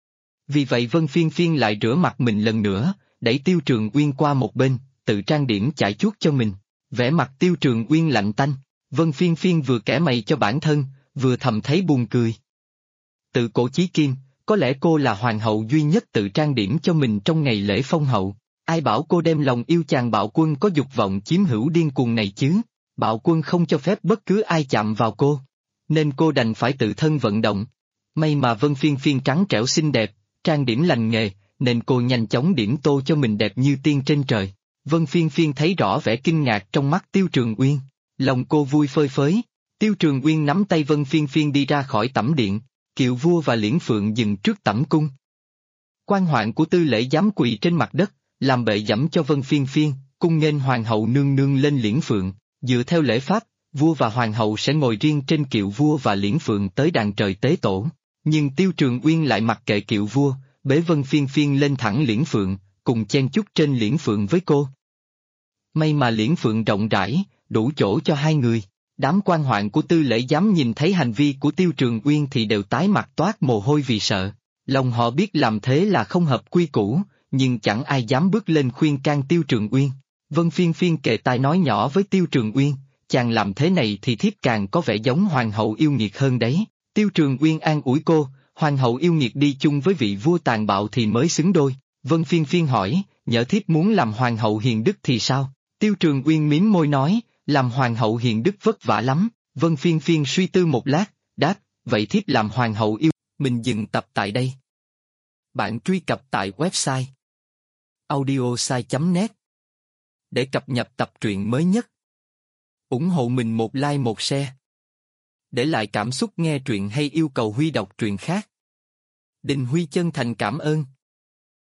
[SPEAKER 1] Vì vậy Vân Phiên Phiên lại rửa mặt mình lần nữa, đẩy Tiêu Trường Uyên qua một bên, tự trang điểm chải chuốt cho mình. Vẻ mặt Tiêu Trường Uyên lạnh tanh, Vân Phiên Phiên vừa kẻ mày cho bản thân, vừa thầm thấy buồn cười. Tự cổ chí kim, có lẽ cô là hoàng hậu duy nhất tự trang điểm cho mình trong ngày lễ phong hậu. Ai bảo cô đem lòng yêu chàng Bạo Quân có dục vọng chiếm hữu điên cuồng này chứ? Bạo Quân không cho phép bất cứ ai chạm vào cô, nên cô đành phải tự thân vận động. May mà Vân Phiên Phiên trắng trẻo xinh đẹp, trang điểm lành nghề, nên cô nhanh chóng điểm tô cho mình đẹp như tiên trên trời. Vân Phiên Phiên thấy rõ vẻ kinh ngạc trong mắt Tiêu Trường Uyên, lòng cô vui phơi phới. Tiêu Trường Uyên nắm tay Vân Phiên Phiên đi ra khỏi tẩm điện, Kiệu Vua và Liễn Phượng dừng trước tẩm cung. Quan hoạn của tư lễ giám quỳ trên mặt đất, làm bệ dẫm cho Vân Phiên Phiên, cung nghênh hoàng hậu nương nương lên Liễn Phượng. Dựa theo lễ pháp, vua và hoàng hậu sẽ ngồi riêng trên kiệu vua và liễn phượng tới đàn trời tế tổ. Nhưng Tiêu Trường Uyên lại mặc kệ kiệu vua, bế Vân Phiên Phiên lên thẳng liễn phượng, cùng chen chúc trên liễn phượng với cô. May mà liễn phượng rộng rãi, đủ chỗ cho hai người. Đám quan hoạn của tư lễ giám nhìn thấy hành vi của Tiêu Trường Uyên thì đều tái mặt toát mồ hôi vì sợ. Lòng họ biết làm thế là không hợp quy củ, nhưng chẳng ai dám bước lên khuyên can Tiêu Trường Uyên. Vân Phiên Phiên kề tai nói nhỏ với Tiêu Trường Uyên, chàng làm thế này thì thiếp càng có vẻ giống hoàng hậu yêu nghiệt hơn đấy. Tiêu Trường Uyên an ủi cô, hoàng hậu yêu nghiệt đi chung với vị vua tàn bạo thì mới xứng đôi. Vân Phiên Phiên hỏi, nhỡ thiếp muốn làm hoàng hậu hiền đức thì sao? Tiêu Trường Uyên mím môi nói, làm hoàng hậu hiền đức vất vả lắm. Vân Phiên Phiên suy tư một lát, đáp, vậy thiếp làm hoàng hậu yêu. Mình dừng tập tại đây. Bạn truy cập tại website audiosai.net để cập nhật tập truyện mới nhất. Ủng hộ mình một like một share. Để lại cảm xúc nghe truyện hay yêu cầu Huy đọc truyện khác. Đình Huy chân thành cảm ơn.